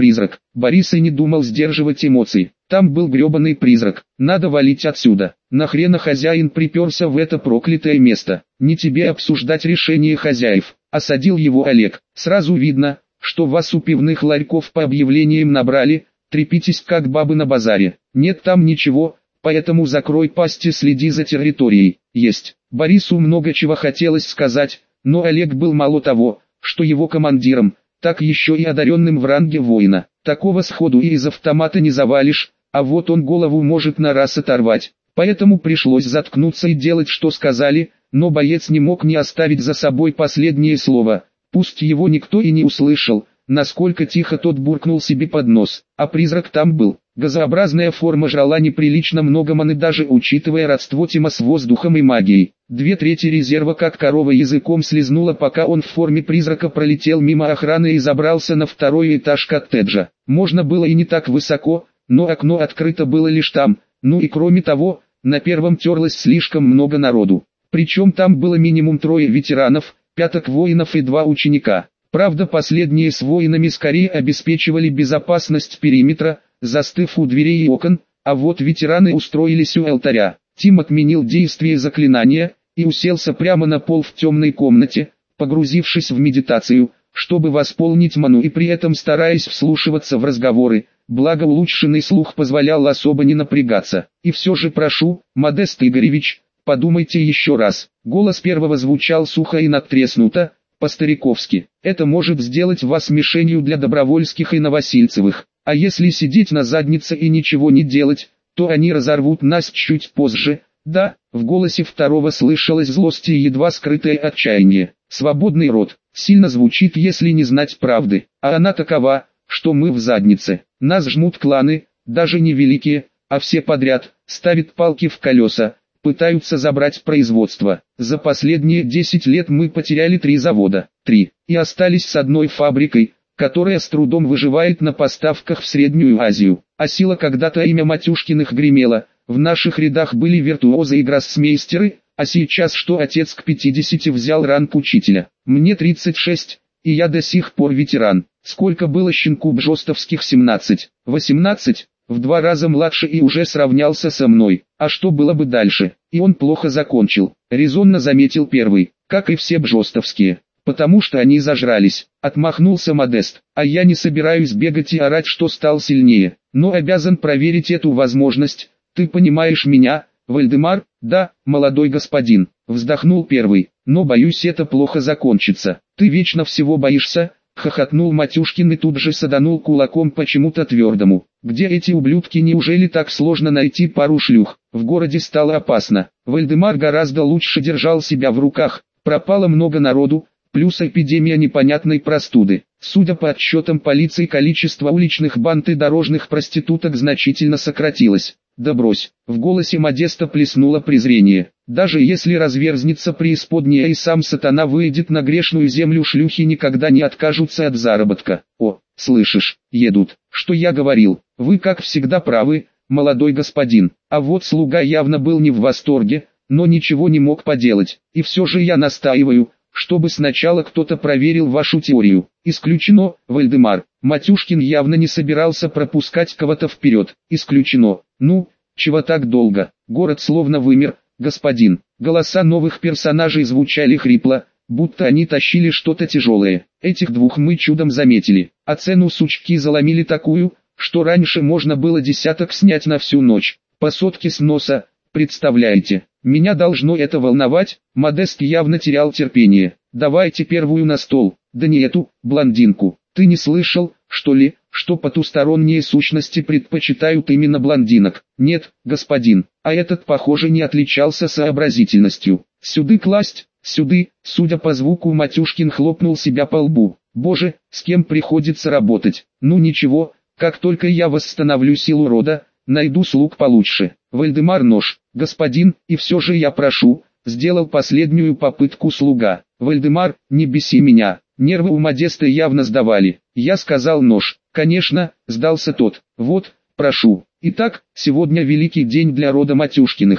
призрак. Борис и не думал сдерживать эмоций. Там был гребаный призрак. Надо валить отсюда. Нахрена хозяин приперся в это проклятое место? Не тебе обсуждать решение хозяев. Осадил его Олег. Сразу видно, что вас у пивных ларьков по объявлениям набрали. Трепитесь как бабы на базаре. Нет там ничего, поэтому закрой пасть и следи за территорией. Есть. Борису много чего хотелось сказать, но Олег был мало того, что его командиром, так еще и одаренным в ранге воина. Такого сходу и из автомата не завалишь, а вот он голову может на раз оторвать. Поэтому пришлось заткнуться и делать, что сказали, но боец не мог не оставить за собой последнее слово. Пусть его никто и не услышал, насколько тихо тот буркнул себе под нос. А призрак там был. Газообразная форма жрала неприлично много маны, даже учитывая родство Тима с воздухом и магией. 2/3 резерва как корова языком слезнула, пока он в форме призрака пролетел мимо охраны и забрался на второй этаж коттеджа. Можно было и не так высоко, но окно открыто было лишь там. Ну и кроме того, на первом терлось слишком много народу. Причем там было минимум 3 ветеранов, 5 воинов и 2 ученика. Правда, последние с воинами скорее обеспечивали безопасность периметра, застыв у дверей и окон, а вот ветераны устроились у алтаря. Тим отменил действие заклинания и уселся прямо на пол в темной комнате, погрузившись в медитацию, чтобы восполнить ману и при этом стараясь вслушиваться в разговоры, благо улучшенный слух позволял особо не напрягаться. И все же прошу, Модест Игоревич, подумайте еще раз. Голос первого звучал сухо и надтреснуто, по-стариковски. Это может сделать вас мишенью для Добровольских и Новосильцевых. А если сидеть на заднице и ничего не делать, то они разорвут нас чуть позже. Да, в голосе второго слышалась злость и едва скрытое отчаяние. Свободный род. Сильно звучит, если не знать правды. А она такова, что мы в заднице. Нас жмут кланы, даже не великие, а все подряд, ставят палки в колеса, пытаются забрать производство. За последние 10 лет мы потеряли 3 завода. 3. И остались с одной фабрикой, которая с трудом выживает на поставках в Среднюю Азию. А сила когда-то имя Матюшкиных гремело, в наших рядах были виртуозы и гроссмейстеры, а сейчас что отец к 50 взял ранг учителя. Мне 36, и я до сих пор ветеран. Сколько было щенку бжостовских? 17, 18, в 2 раза младше и уже сравнялся со мной. А что было бы дальше? И он плохо закончил, резонно заметил первый, как и все бжостовские. Потому что они зажрались, отмахнулся Модест. А я не собираюсь бегать и орать, что стал сильнее, но обязан проверить эту возможность. Ты понимаешь меня, Вальдемар? Да, молодой господин, вздохнул первый, но боюсь, это плохо закончится. Ты вечно всего боишься, хохотнул Матюшкин и тут же саданул кулаком почему-то твердому. Где эти ублюдки? Неужели так сложно найти пару шлюх? В городе стало опасно. Вальдемар гораздо лучше держал себя в руках, пропало много народу, плюс эпидемия непонятной простуды. Судя по отчетам полиции, количество уличных банд и дорожных проституток значительно сократилось. Да брось, в голосе Модеста плеснуло презрение. Даже если разверзнется преисподняя и сам сатана выйдет на грешную землю, шлюхи никогда не откажутся от заработка. О, слышишь, едут. Что я говорил? Вы как всегда правы, молодой господин. А вот слуга явно был не в восторге, но ничего не мог поделать. И все же я настаиваю, чтобы сначала кто-то проверил вашу теорию. Исключено, Вальдемар. Матюшкин явно не собирался пропускать кого-то вперед. Исключено. Ну, чего так долго? Город словно вымер, господин. Голоса новых персонажей звучали хрипло, будто они тащили что-то тяжелое. Этих двух мы чудом заметили. А цену сучки заломили такую, что раньше можно было десяток снять на всю ночь. По сотке с носа, представляете? Меня должно это волновать. Модест явно терял терпение. Давайте первую на стол. Да не эту, блондинку. Ты не слышал, что ли, что потусторонние сущности предпочитают именно блондинок? Нет, господин. А этот, похоже, не отличался сообразительностью. Сюды класть, сюды. Судя по звуку, Матюшкин хлопнул себя по лбу. Боже, с кем приходится работать. Ну ничего, как только я восстановлю силу рода, найду слуг получше. Вальдемар нож, господин, и все же я прошу, сделал последнюю попытку слуга. Вальдемар, не беси меня. Нервы у Модеста явно сдавали. Я сказал нож. Конечно, сдался тот. Вот, прошу. Итак, сегодня великий день для рода Матюшкиных.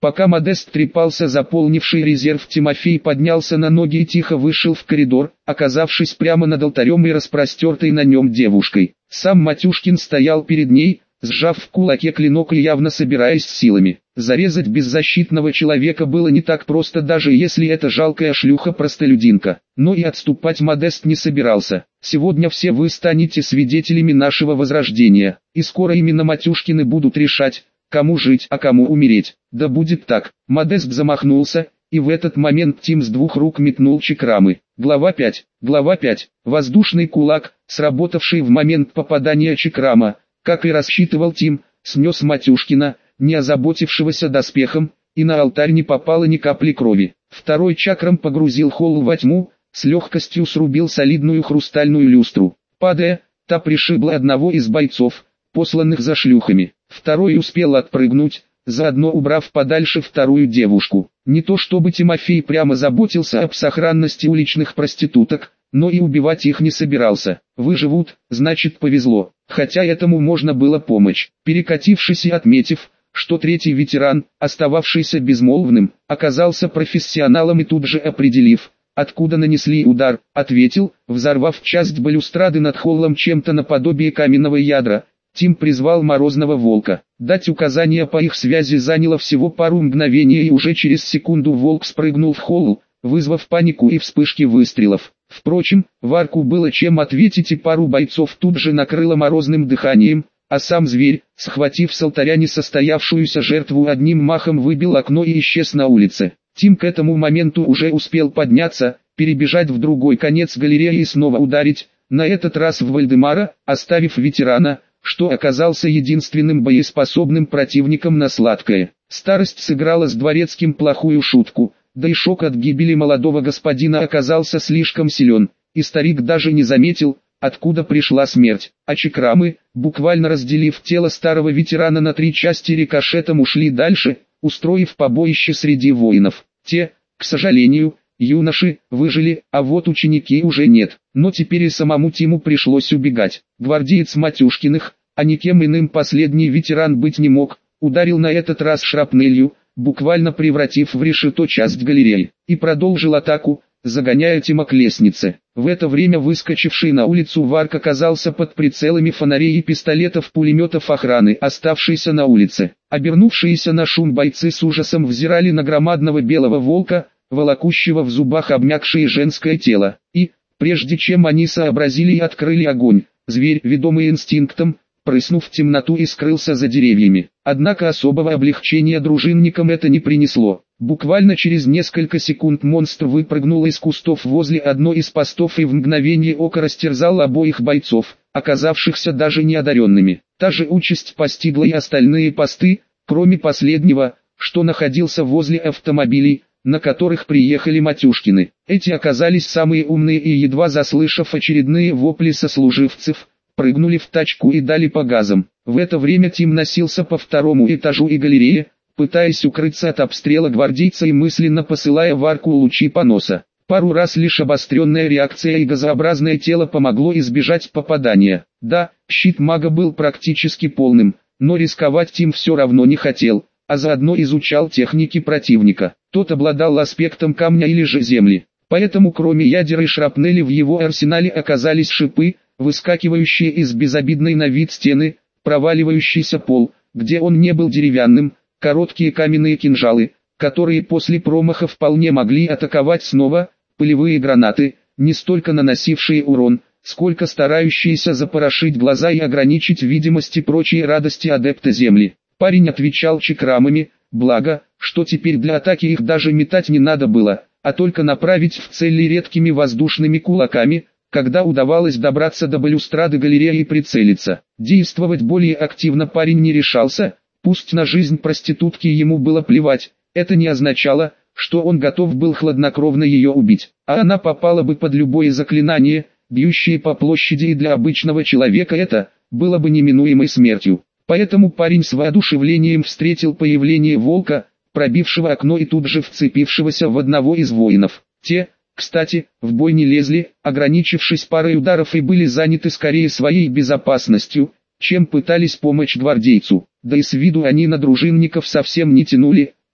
Пока Модест трепался заполнивший резерв, Тимофей поднялся на ноги и тихо вышел в коридор, оказавшись прямо над алтарем и распростертой на нем девушкой. Сам Матюшкин стоял перед ней, сжав в кулаке клинок и явно собираясь силами. Зарезать беззащитного человека было не так просто, даже если это жалкая шлюха-простолюдинка. Но и отступать Модест не собирался. Сегодня все вы станете свидетелями нашего возрождения, и скоро именно Матюшкины будут решать, кому жить, а кому умереть. Да будет так. Модест замахнулся, и в этот момент Тим с двух рук метнул чакрамы. Глава 5. Глава 5. Воздушный кулак, сработавший в момент попадания чакрама, как и рассчитывал Тим, снес Матюшкина, не озаботившегося доспехом, и на алтарь не попало ни капли крови. Второй чакрам погрузил холл во тьму, с легкостью срубил солидную хрустальную люстру. Падая, та пришибла одного из бойцов, посланных за шлюхами. Второй успел отпрыгнуть, заодно убрав подальше вторую девушку. Не то чтобы Тимофей прямо заботился об сохранности уличных проституток, но и убивать их не собирался. Выживут, значит повезло, хотя этому можно было помочь. Перекатившись и отметив, что третий ветеран, остававшийся безмолвным, оказался профессионалом, и тут же определив, откуда нанесли удар, ответил, взорвав часть балюстрады над холлом чем-то наподобие каменного ядра. Тим призвал Морозного Волка. Дать указания по их связи заняло всего пару мгновений, и уже через секунду Волк спрыгнул в холл, вызвав панику и вспышки выстрелов. Впрочем, Варку было чем ответить, и пару бойцов тут же накрыло морозным дыханием, а сам зверь, схватив с алтаря несостоявшуюся жертву, одним махом выбил окно и исчез на улице. Тим к этому моменту уже успел подняться, перебежать в другой конец галереи и снова ударить, на этот раз в Вальдемара, оставив ветерана, что оказался единственным боеспособным противником, на сладкое. Старость сыграла с дворецким плохую шутку, да и шок от гибели молодого господина оказался слишком силен, и старик даже не заметил, откуда пришла смерть. А чакрамы, буквально разделив тело старого ветерана на 3 части, рикошетом ушли дальше, устроив побоище среди воинов. Те, к сожалению, юноши, выжили, а вот ученики уже нет. Но теперь и самому Тиму пришлось убегать. Гвардеец Матюшкиных, а никем иным последний ветеран быть не мог, ударил на этот раз шрапнелью, буквально превратив в решето часть галереи, и продолжил атаку, загоняя Тима к лестнице. В это время выскочивший на улицу Варк оказался под прицелами фонарей и пистолетов-пулеметов охраны, оставшейся на улице. Обернувшиеся на шум бойцы с ужасом взирали на громадного белого волка, волокущего в зубах обмякшее женское тело, и, прежде чем они сообразили и открыли огонь, зверь, ведомый инстинктом, прыснув в темноту, и скрылся за деревьями. Однако особого облегчения дружинникам это не принесло. Буквально через несколько секунд монстр выпрыгнул из кустов возле одной из постов и в мгновение ока растерзал обоих бойцов, оказавшихся даже неодаренными. Та же участь постигла и остальные посты, кроме последнего, что находился возле автомобилей, на которых приехали Матюшкины. Эти оказались самые умные и, едва заслышав очередные вопли сослуживцев, прыгнули в тачку и дали по газам. В это время Тим носился по второму этажу и галерее, пытаясь укрыться от обстрела гвардейца и мысленно посылая Варку лучи поноса. Пару раз лишь обостренная реакция и газообразное тело помогло избежать попадания. Да, щит мага был практически полным, но рисковать Тим все равно не хотел, а заодно изучал техники противника. Тот обладал аспектом камня или же земли, поэтому кроме ядер и шрапнели в его арсенале оказались шипы, выскакивающие из безобидной на вид стены, проваливающийся пол, где он не был деревянным, короткие каменные кинжалы, которые после промаха вполне могли атаковать снова, пылевые гранаты, не столько наносившие урон, сколько старающиеся запорошить глаза и ограничить видимость и прочие радости адепта земли. Парень отвечал чакрамами, благо, что теперь для атаки их даже метать не надо было, а только направить в цели редкими воздушными кулаками, когда удавалось добраться до балюстрады галереи и прицелиться. Действовать более активно парень не решался, пусть на жизнь проститутки ему было плевать, это не означало, что он готов был хладнокровно ее убить, а она попала бы под любое заклинание, бьющее по площади, и для обычного человека это было бы неминуемой смертью. Поэтому парень с воодушевлением встретил появление волка, пробившего окно и тут же вцепившегося в одного из воинов. Те, кстати, в бой не лезли, ограничившись парой ударов, и были заняты скорее своей безопасностью, чем пытались помочь гвардейцу. Да и с виду они на дружинников совсем не тянули,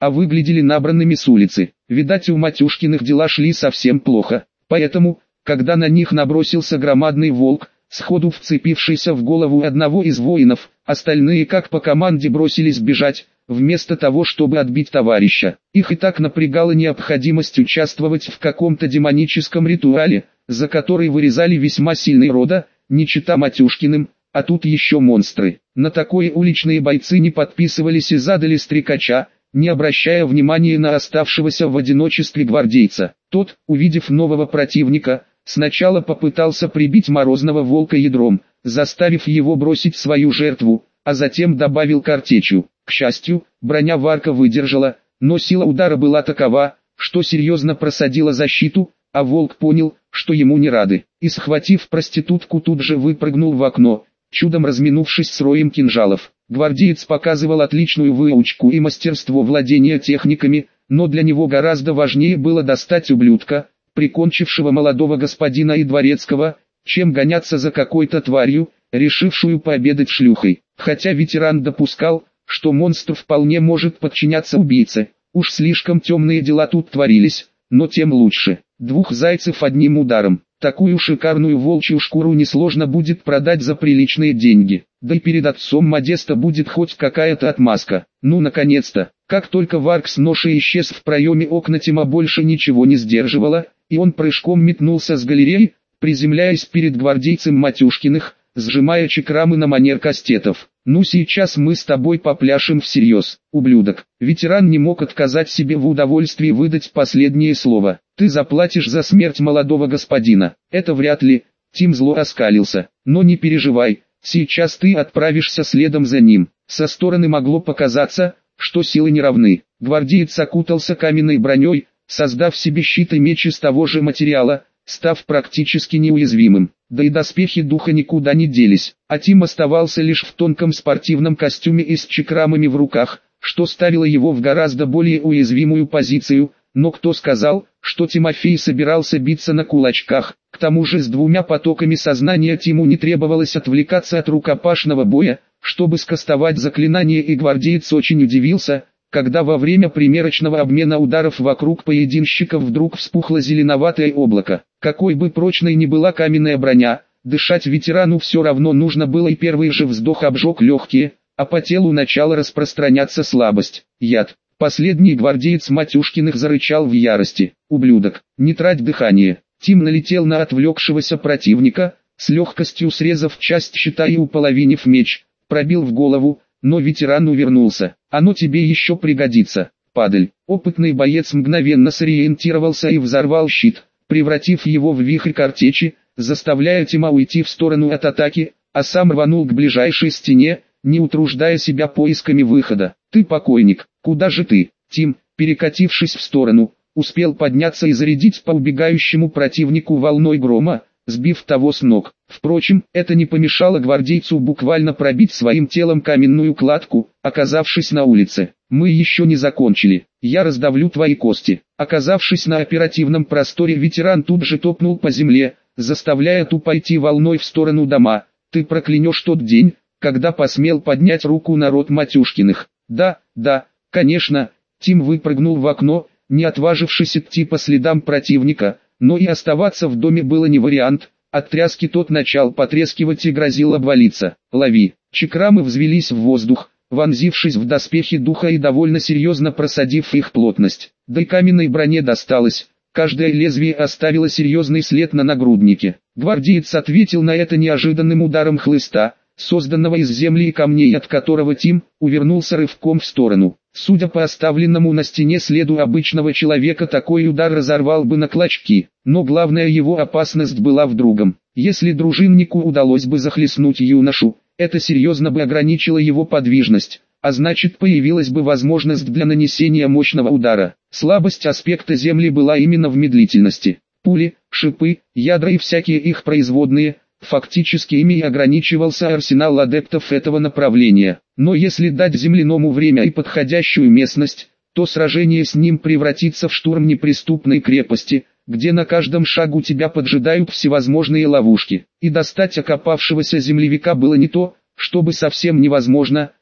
а выглядели набранными с улицы. Видать, у Матюшкиных дела шли совсем плохо, поэтому, когда на них набросился громадный волк, сходу вцепившийся в голову одного из воинов, остальные как по команде бросились бежать, вместо того чтобы отбить товарища. Их и так напрягала необходимость участвовать в каком-то демоническом ритуале, за который вырезали весьма сильный рода, не чита Матюшкиным, а тут еще монстры. На такое уличные бойцы не подписывались и задали стрекача, не обращая внимания на оставшегося в одиночестве гвардейца. Тот, увидев нового противника, сначала попытался прибить морозного волка ядром, заставив его бросить свою жертву, а затем добавил картечью. К счастью, броня Варка выдержала, но сила удара была такова, что серьезно просадила защиту, а волк понял, что ему не рады, и схватив проститутку тут же выпрыгнул в окно, чудом разминувшись с роем кинжалов. Гвардеец показывал отличную выучку и мастерство владения техниками, но для него гораздо важнее было достать ублюдка, прикончившего молодого господина и дворецкого, чем гоняться за какой-то тварью, решившую пообедать шлюхой. Хотя ветеран допускал, что монстр вполне может подчиняться убийце, уж слишком темные дела тут творились, но тем лучше. Двух зайцев одним ударом. Такую шикарную волчью шкуру несложно будет продать за приличные деньги. Да и перед отцом Модеста будет хоть какая-то отмазка. Ну наконец-то. Как только Варк с ношей исчез в проеме окна, тьма больше ничего не сдерживала, и он прыжком метнулся с галереи, приземляясь перед гвардейцем Матюшкиных, сжимая чекрамы на манер кастетов. «Ну сейчас мы с тобой попляшем всерьез, ублюдок». Ветеран не мог отказать себе в удовольствии выдать последнее слово. «Ты заплатишь за смерть молодого господина». «Это вряд ли», Тим зло оскалился. «Но не переживай, сейчас ты отправишься следом за ним». Со стороны могло показаться, что силы не равны. Гвардеец окутался каменной броней, создав себе щит и меч из того же материала, став практически неуязвимым. Да и доспехи духа никуда не делись, а Тим оставался лишь в тонком спортивном костюме и с чекрамами в руках, что ставило его в гораздо более уязвимую позицию, но кто сказал, что Тимофей собирался биться на кулачках? К тому же с двумя потоками сознания Тиму не требовалось отвлекаться от рукопашного боя, чтобы скастовать заклинание, и гвардеец очень удивился, когда во время примерочного обмена ударов вокруг поединщиков вдруг вспухло зеленоватое облако. Какой бы прочной ни была каменная броня, дышать ветерану все равно нужно было, и первый же вздох обжег легкие, а по телу начала распространяться слабость. Яд. Последний гвардеец Матюшкиных зарычал в ярости. «Ублюдок, не трать дыхание». Тим налетел на отвлекшегося противника, с легкостью срезав часть щита и уполовинив меч, пробил в голову, но ветеран увернулся. «Оно тебе еще пригодится, падаль». Опытный боец мгновенно сориентировался и взорвал щит, превратив его в вихрь картечи, заставляя Тима уйти в сторону от атаки, а сам рванул к ближайшей стене, не утруждая себя поисками выхода. «Ты покойник, куда же ты?» Тим, перекатившись в сторону, успел подняться и зарядить по убегающему противнику волной грома, сбив того с ног. Впрочем, это не помешало гвардейцу буквально пробить своим телом каменную кладку, оказавшись на улице. «Мы еще не закончили, я раздавлю твои кости». Оказавшись на оперативном просторе, ветеран тут же топнул по земле, заставляя ту пойти волной в сторону дома. «Ты проклянешь тот день, когда посмел поднять руку на род Матюшкиных». Да, конечно». Тим выпрыгнул в окно, не отважившись идти по следам противника, но и оставаться в доме было не вариант. От тряски тот начал потрескивать и грозил обвалиться. «Лови». Чекрамы взвелись в воздух, вонзившись в доспехи духа и довольно серьезно просадив их плотность. Да и каменной броне досталось. Каждое лезвие оставило серьезный след на нагруднике. Гвардеец ответил на это неожиданным ударом хлыста, созданного из земли и камней, от которого Тим увернулся рывком в сторону. Судя по оставленному на стене следу обычного человека, такой удар разорвал бы на клочки, но главная его опасность была в другом. Если дружиннику удалось бы захлестнуть юношу, это серьезно бы ограничило его подвижность, а значит появилась бы возможность для нанесения мощного удара. Слабость аспекта земли была именно в медлительности. Пули, шипы, ядра и всякие их производные – фактически ими и ограничивался арсенал адептов этого направления. Но если дать земляному время и подходящую местность, то сражение с ним превратится в штурм неприступной крепости, где на каждом шагу тебя поджидают всевозможные ловушки. И достать окопавшегося землевика было не то, чтобы совсем невозможно,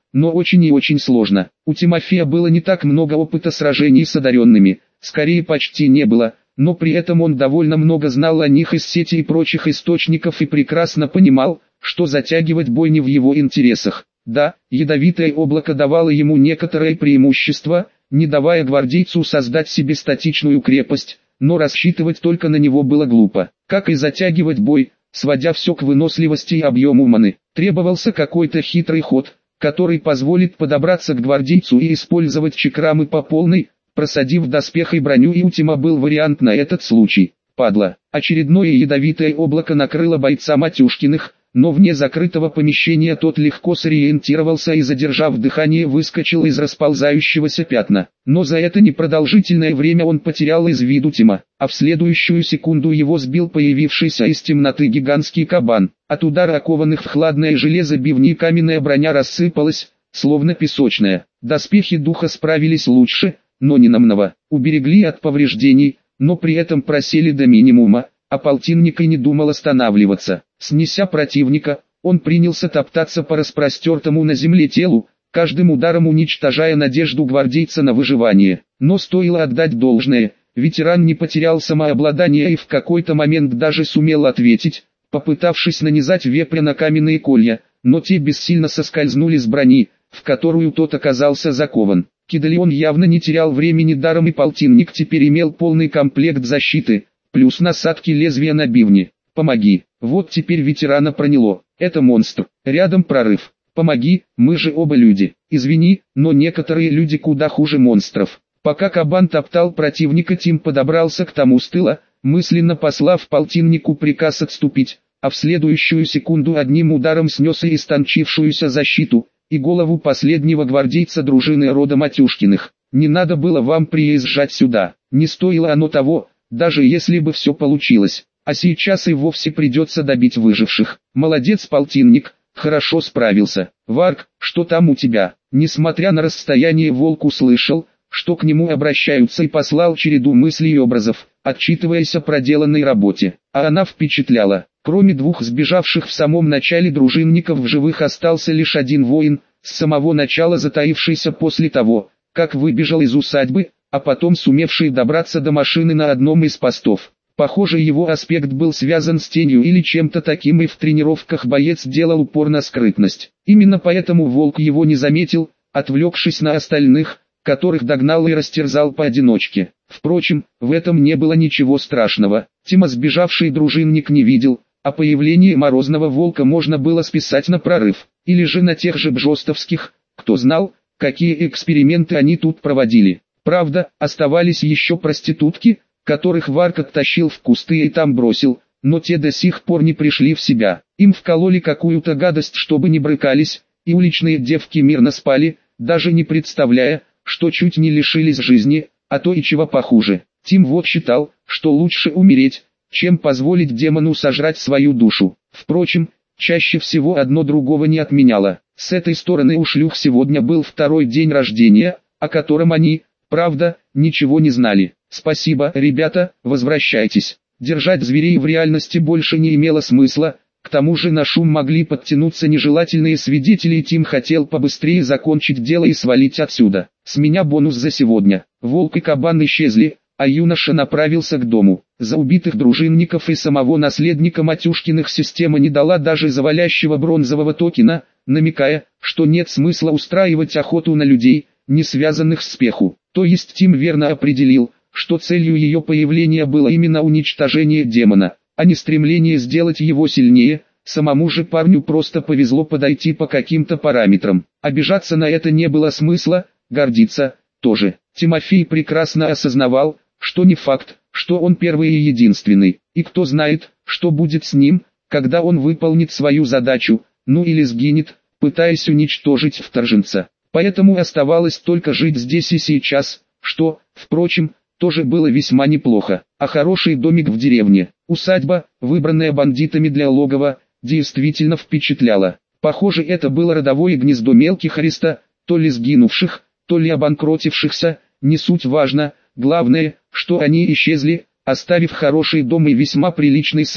но очень и очень сложно. У Тимофея было не так много опыта сражений с одаренными, скорее почти не было, но при этом он довольно много знал о них из сети и прочих источников и прекрасно понимал, что затягивать бой не в его интересах. Да, ядовитое облако давало ему некоторое преимущество, не давая гвардейцу создать себе статичную крепость, но рассчитывать только на него было глупо. Как и затягивать бой, сводя все к выносливости и объему маны, требовался какой-то хитрый ход, который позволит подобраться к гвардейцу и использовать чакрамы по полной, просадив доспех и броню, и у Тима был вариант на этот случай. Падла. Очередное ядовитое облако накрыло бойца Матюшкиных, но вне закрытого помещения тот легко сориентировался и, задержав дыхание, выскочил из расползающегося пятна. Но за это непродолжительное время он потерял из виду Тима, а в следующую секунду его сбил появившийся из темноты гигантский кабан. От удара окованных в хладное железо бивни каменная броня рассыпалась, словно песочная. Доспехи духа справились лучше, но не намного. Уберегли от повреждений, но при этом просели до минимума, а полтинник и не думал останавливаться. Снеся противника, он принялся топтаться по распростертому на земле телу, каждым ударом уничтожая надежду гвардейца на выживание. Но стоило отдать должное, ветеран не потерял самообладание и в какой-то момент даже сумел ответить, попытавшись нанизать вепря на каменные колья, но те бессильно соскользнули с брони, в которую тот оказался закован. Кидалион явно не терял времени даром, и полтинник теперь имел полный комплект защиты, плюс насадки лезвия на бивни. «Помоги!» Вот теперь ветерана проняло. «Это монстр. Рядом прорыв. Помоги, мы же оба люди. Извини, но некоторые люди куда хуже монстров». Пока кабан топтал противника, Тим подобрался к тому с тыла, мысленно послав полтиннику приказ отступить, а в следующую секунду одним ударом снес и истончившуюся защиту, и голову последнего гвардейца дружины рода Матюшкиных. «Не надо было вам приезжать сюда, не стоило оно того, даже если бы все получилось. А сейчас и вовсе придется добить выживших. Молодец, полтинник, хорошо справился. Варк, что там у тебя?» Несмотря на расстояние, волк услышал, что к нему обращаются, и послал череду мыслей и образов, отчитываясь о проделанной работе. А она впечатляла. Кроме двух сбежавших в самом начале дружинников, в живых остался лишь один воин, с самого начала затаившийся после того, как выбежал из усадьбы, а потом сумевший добраться до машины на одном из постов. Похоже, его аспект был связан с тенью или чем-то таким, и в тренировках боец делал упор на скрытность. Именно поэтому волк его не заметил, отвлекшись на остальных, которых догнал и растерзал поодиночке. Впрочем, в этом не было ничего страшного. Тима сбежавший дружинник не видел, а появление Морозного волка можно было списать на прорыв, или же на тех же бжостовских, кто знал, какие эксперименты они тут проводили. Правда, оставались еще проститутки, которых Варк оттащил в кусты и там бросил, но те до сих пор не пришли в себя. Им вкололи какую-то гадость, чтобы не брыкались, и уличные девки мирно спали, даже не представляя, что чуть не лишились жизни, а то и чего похуже. Тим вот считал, что лучше умереть, чем позволить демону сожрать свою душу. Впрочем, чаще всего одно другого не отменяло. С этой стороны у шлюх сегодня был второй день рождения, о котором они, правда, ничего не знали. «Спасибо, ребята, возвращайтесь». Держать зверей в реальности больше не имело смысла, к тому же на шум могли подтянуться нежелательные свидетели, и Тим хотел побыстрее закончить дело и свалить отсюда. «С меня бонус за сегодня». Волк и кабан исчезли, а юноша направился к дому. За убитых дружинников и самого наследника Матюшкиных система не дала даже завалящего бронзового токена, намекая, что нет смысла устраивать охоту на людей, не связанных с спеху. То есть Тим верно определил, что целью ее появления было именно уничтожение демона, а не стремление сделать его сильнее. Самому же парню просто повезло подойти по каким-то параметрам. Обижаться на это не было смысла, гордиться тоже. Тимофей прекрасно осознавал, что не факт, что он первый и единственный, и кто знает, что будет с ним, когда он выполнит свою задачу, ну или сгинет, пытаясь уничтожить вторженца. Поэтому оставалось только жить здесь и сейчас, что, впрочем, тоже было весьма неплохо. А хороший домик в деревне, усадьба, выбранная бандитами для логова, действительно впечатляла. Похоже, это было родовое гнездо мелких ариста, то ли сгинувших, то ли обанкротившихся, не суть важно, главное, что они исчезли, оставив хороший дом и весьма приличный сад,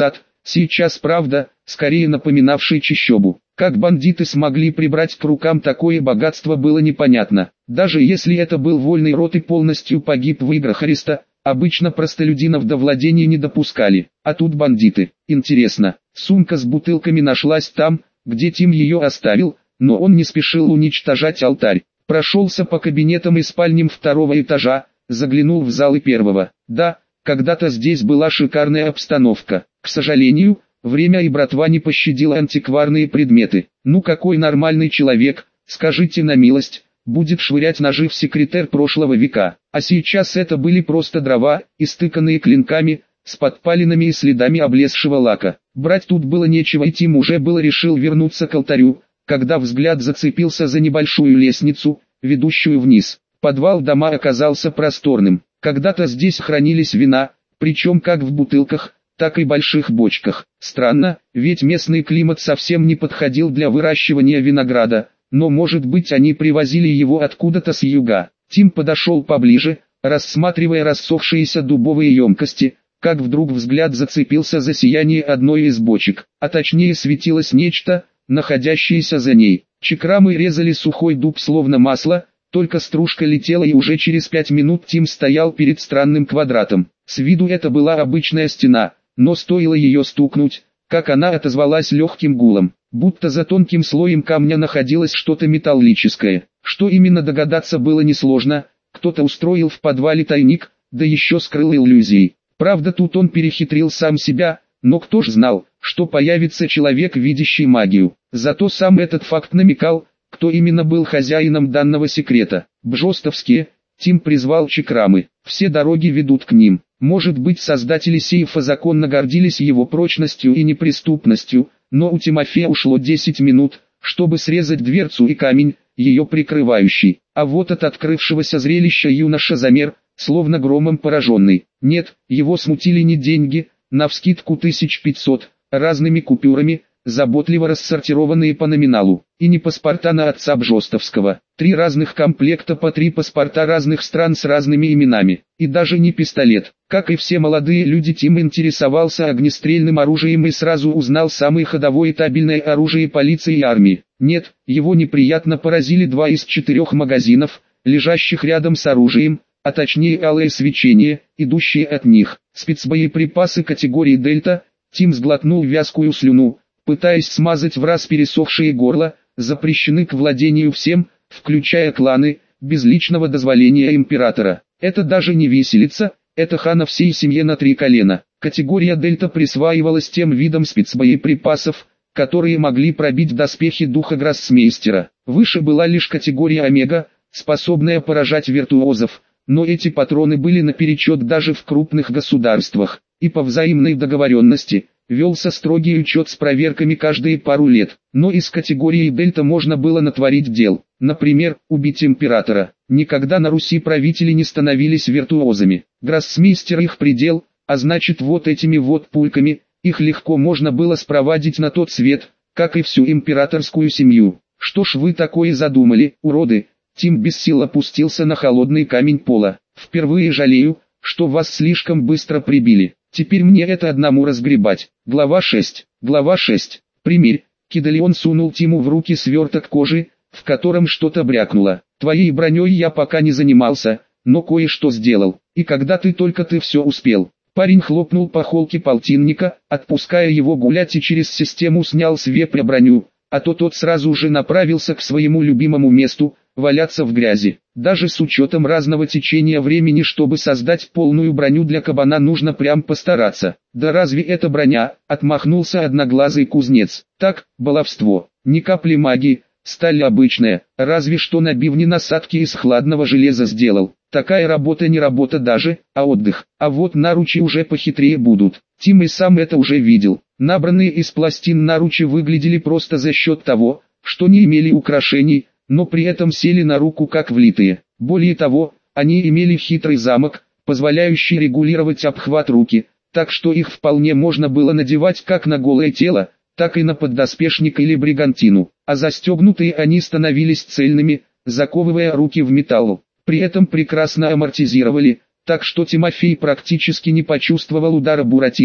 Сейчас правда, скорее напоминавший чащобу. Как бандиты смогли прибрать к рукам такое богатство, было непонятно. Даже если это был вольный род и полностью погиб в играх Ареста, обычно простолюдинов до владения не допускали. А тут бандиты. Интересно, сумка с бутылками нашлась там, где Тим ее оставил, но он не спешил уничтожать алтарь. Прошелся по кабинетам и спальням второго этажа, заглянул в залы первого. Да, когда-то здесь была шикарная обстановка. К сожалению, время и братва не пощадило антикварные предметы. Ну какой нормальный человек, скажите на милость, будет швырять ножи в секретер прошлого века? А сейчас это были просто дрова, истыканные клинками, с подпалинами и следами облезшего лака. Брать тут было нечего, и Тим уже было решил вернуться к алтарю, когда взгляд зацепился за небольшую лестницу, ведущую вниз. Подвал дома оказался просторным. Когда-то здесь хранились вина, причем как в бутылках, так и больших бочках. Странно, ведь местный климат совсем не подходил для выращивания винограда, но может быть они привозили его откуда-то с юга. Тим подошел поближе, рассматривая рассохшиеся дубовые емкости, как вдруг взгляд зацепился за сияние одной из бочек, а точнее светилось нечто, находящееся за ней. Чекрамы резали сухой дуб словно масло, только стружка летела, и уже через 5 минут Тим стоял перед странным квадратом. С виду это была обычная стена, но стоило ее стукнуть, как она отозвалась легким гулом, будто за тонким слоем камня находилось что-то металлическое. Что именно, догадаться было несложно, кто-то устроил в подвале тайник, да еще скрыл иллюзией. Правда, тут он перехитрил сам себя, но кто ж знал, что появится человек, видящий магию. Зато сам этот факт намекал, кто именно был хозяином данного секрета. Бжостовские. Тим призвал чекрамы. Все дороги ведут к ним. Может быть, создатели сейфа законно гордились его прочностью и неприступностью, но у Тимофея ушло 10 минут, чтобы срезать дверцу и камень, ее прикрывающий. А вот от открывшегося зрелища юноша замер, словно громом пораженный. Нет, его смутили не деньги, навскидку 1500, разными купюрами, заботливо рассортированные по номиналу, и не паспорта на отца Бжостовского. 3 разных комплекта по 3 паспорта разных стран с разными именами, и даже не пистолет. Как и все молодые люди, Тим интересовался огнестрельным оружием и сразу узнал самое ходовое и табельное оружие полиции и армии. Нет, его неприятно поразили 2 из 4 магазинов, лежащих рядом с оружием, а точнее алое свечение, идущее от них. Спецбоеприпасы категории «Дельта». Тим сглотнул вязкую слюну, пытаясь смазать враз пересохшее горло, запрещены к владению всем, включая кланы, без личного дозволения императора. Это даже не виселица, это хана всей семье на 3 колена. Категория «Дельта» присваивалась тем видам спецбоеприпасов, которые могли пробить доспехи духа гроссмейстера. Выше была лишь категория «Омега», способная поражать виртуозов, но эти патроны были наперечет даже в крупных государствах, и по взаимной договоренности велся строгий учет с проверками каждые пару лет. Но из категории «Дельта» можно было натворить дел. Например, убить императора. Никогда на Руси правители не становились виртуозами. Гроссмейстер их предел, а значит вот этими вот пульками, их легко можно было спровадить на тот свет, как и всю императорскую семью. Что ж вы такое задумали, уроды? Тим без сил опустился на холодный камень пола. Впервые жалею, что вас слишком быстро прибили. Теперь мне это одному разгребать. Глава 6. Глава 6. Примерь. Кидалион сунул Тиму в руки сверток кожи, в котором что-то брякнуло. Твоей броней я пока не занимался, но кое-что сделал. И когда ты все успел. Парень хлопнул по холке полтинника, отпуская его гулять, и через систему снял с вепря броню, а то тот сразу же направился к своему любимому месту, валяться в грязи. Даже с учетом разного течения времени, чтобы создать полную броню для кабана, нужно прям постараться. Да разве это броня? Отмахнулся одноглазый кузнец. Так, баловство. Ни капли магии, сталь обычная, разве что на бивне насадки из хладного железа сделал. Такая работа не работа даже, а отдых. А вот наручи уже похитрее будут. Тим и сам это уже видел. Набранные из пластин наручи выглядели просто за счет того, что не имели украшений, но при этом сели на руку как влитые. Более того, они имели хитрый замок, позволяющий регулировать обхват руки, так что их вполне можно было надевать как на голое тело, так и на поддоспешник или бригантину, а застегнутые они становились цельными, заковывая руки в металл. При этом прекрасно амортизировали, так что Тимофей практически не почувствовал удара буратины,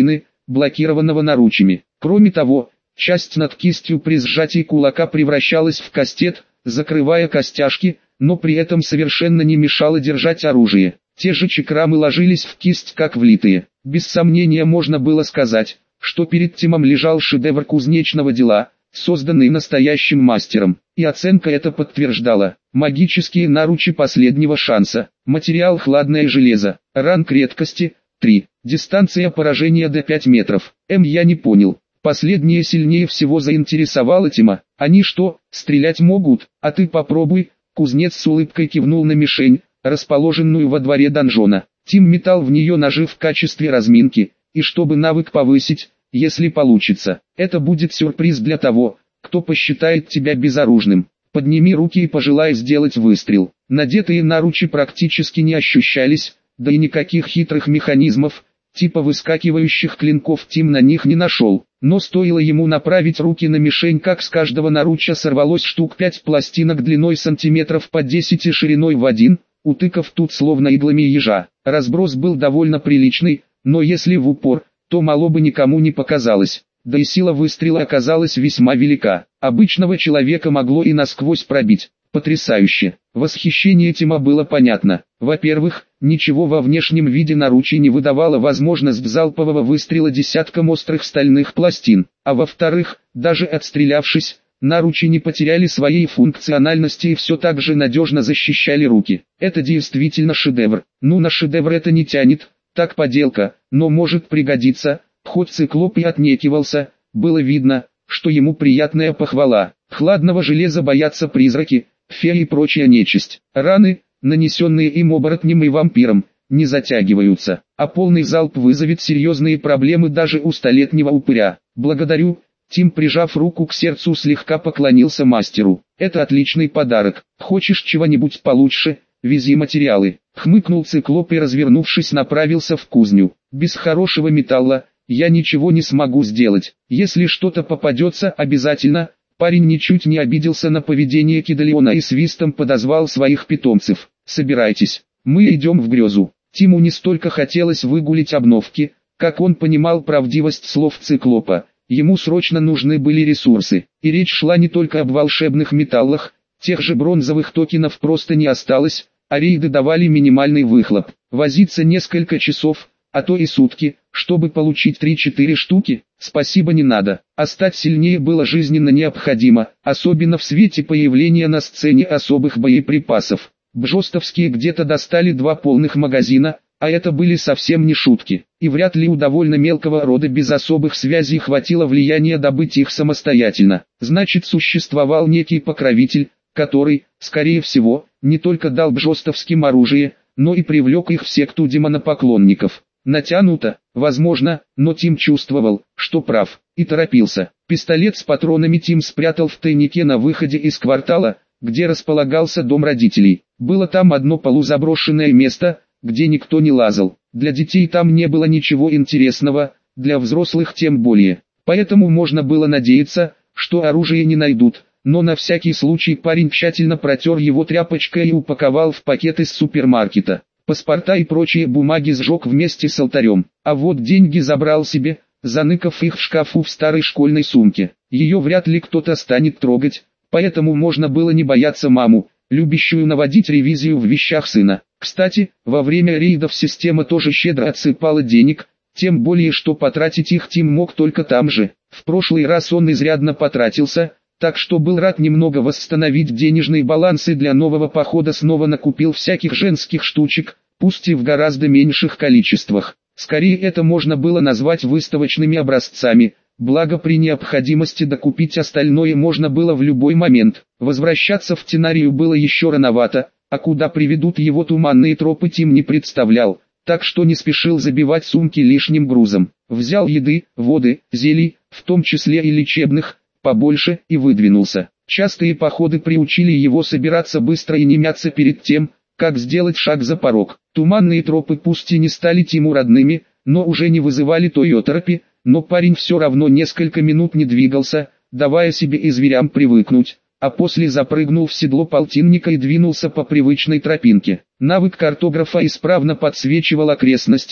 блокированного наручами. Кроме того, часть над кистью при сжатии кулака превращалась в кастет, закрывая костяшки, но при этом совершенно не мешало держать оружие. Те же чакрамы ложились в кисть как влитые. Без сомнения можно было сказать, что перед Тимом лежал шедевр кузнечного дела, созданный настоящим мастером, и оценка это подтверждала. Магические наручи последнего шанса, материал хладное железо, ранг редкости, 3, дистанция поражения до 5 метров. Я не понял, последнее сильнее всего заинтересовало Тима. Они что, стрелять могут? А ты попробуй. Кузнец с улыбкой кивнул на мишень, расположенную во дворе донжона. Тим метал в нее ножи в качестве разминки, и чтобы навык повысить, если получится, это будет сюрприз для того, кто посчитает тебя безоружным. Подними руки и пожелай сделать выстрел. Надетые наручи практически не ощущались, да и никаких хитрых механизмов, типа выскакивающих клинков Тим на них не нашел. Но стоило ему направить руки на мишень, как с каждого наруча сорвалось штук 5 пластинок длиной сантиметров по 10 и шириной в 1, утыкав тут словно иглами ежа. Разброс был довольно приличный, но если в упор, то мало бы никому не показалось. Да и сила выстрела оказалась весьма велика. Обычного человека могло и насквозь пробить. Потрясающе. Восхищение Тима было понятно. Во-первых, ничего во внешнем виде наручей не выдавало возможность залпового выстрела десятком острых стальных пластин. А во-вторых, даже отстрелявшись, наручи не потеряли своей функциональности и все так же надежно защищали руки. Это действительно шедевр. Ну, на шедевр это не тянет, так поделка, но может пригодиться. Хоть циклоп и отнекивался, было видно, что ему приятная похвала. Хладного железа боятся призраки, феи и прочая нечисть. Раны, нанесенные им оборотнем и вампиром, не затягиваются, а полный залп вызовет серьезные проблемы даже у столетнего упыря. Благодарю. Тим, прижав руку к сердцу, слегка поклонился мастеру. Это отличный подарок. Хочешь чего-нибудь получше? Вези материалы. Хмыкнул циклоп и, развернувшись, направился в кузню. Без хорошего металла я ничего не смогу сделать. Если что-то попадется, обязательно. Парень ничуть не обиделся на поведение Кидалиона и свистом подозвал своих питомцев. Собирайтесь, мы идем в грезу. Тиму не столько хотелось выгулить обновки, как он понимал правдивость слов циклопа. Ему срочно нужны были ресурсы, и речь шла не только об волшебных металлах, тех же бронзовых токенов просто не осталось, а рейды давали минимальный выхлоп. Возиться несколько часов, а то и сутки, чтобы получить 3-4 штуки, спасибо не надо. А стать сильнее было жизненно необходимо, особенно в свете появления на сцене особых боеприпасов. Бжостовские где-то достали 2 полных магазина, а это были совсем не шутки, и вряд ли у довольно мелкого рода без особых связей хватило влияния добыть их самостоятельно. Значит, существовал некий покровитель, который, скорее всего, не только дал бжостовским оружие, но и привлек их в секту демонопоклонников. Натянуто, возможно, но Тим чувствовал, что прав, и торопился. Пистолет с патронами Тим спрятал в тайнике на выходе из квартала, где располагался дом родителей. Было там одно полузаброшенное место, где никто не лазал. Для детей там не было ничего интересного, для взрослых тем более. Поэтому можно было надеяться, что оружие не найдут. Но на всякий случай парень тщательно протер его тряпочкой и упаковал в пакет из супермаркета. Паспорта и прочие бумаги сжег вместе с алтарем, а вот деньги забрал себе, заныкав их в шкафу в старой школьной сумке. Ее вряд ли кто-то станет трогать, поэтому можно было не бояться маму, любящую наводить ревизию в вещах сына. Кстати, во время рейдов система тоже щедро отсыпала денег, тем более что потратить их Тим мог только там же. В прошлый раз он изрядно потратился, так что был рад немного восстановить денежный баланс и для нового похода снова накупил всяких женских штучек, пусть и в гораздо меньших количествах. Скорее это можно было назвать выставочными образцами, благо при необходимости докупить остальное можно было в любой момент. Возвращаться в Тенарию было еще рановато, а куда приведут его туманные тропы Тим не представлял, так что не спешил забивать сумки лишним грузом. Взял еды, воды, зелий, в том числе и лечебных, побольше, и выдвинулся. Частые походы приучили его собираться быстро и не мяться перед тем, как сделать шаг за порог. Туманные тропы пусть и не стали Тиму родными, но уже не вызывали той оторопи, но парень все равно несколько минут не двигался, давая себе и зверям привыкнуть, а после запрыгнул в седло полтинника и двинулся по привычной тропинке. Навык картографа исправно подсвечивал окрестности,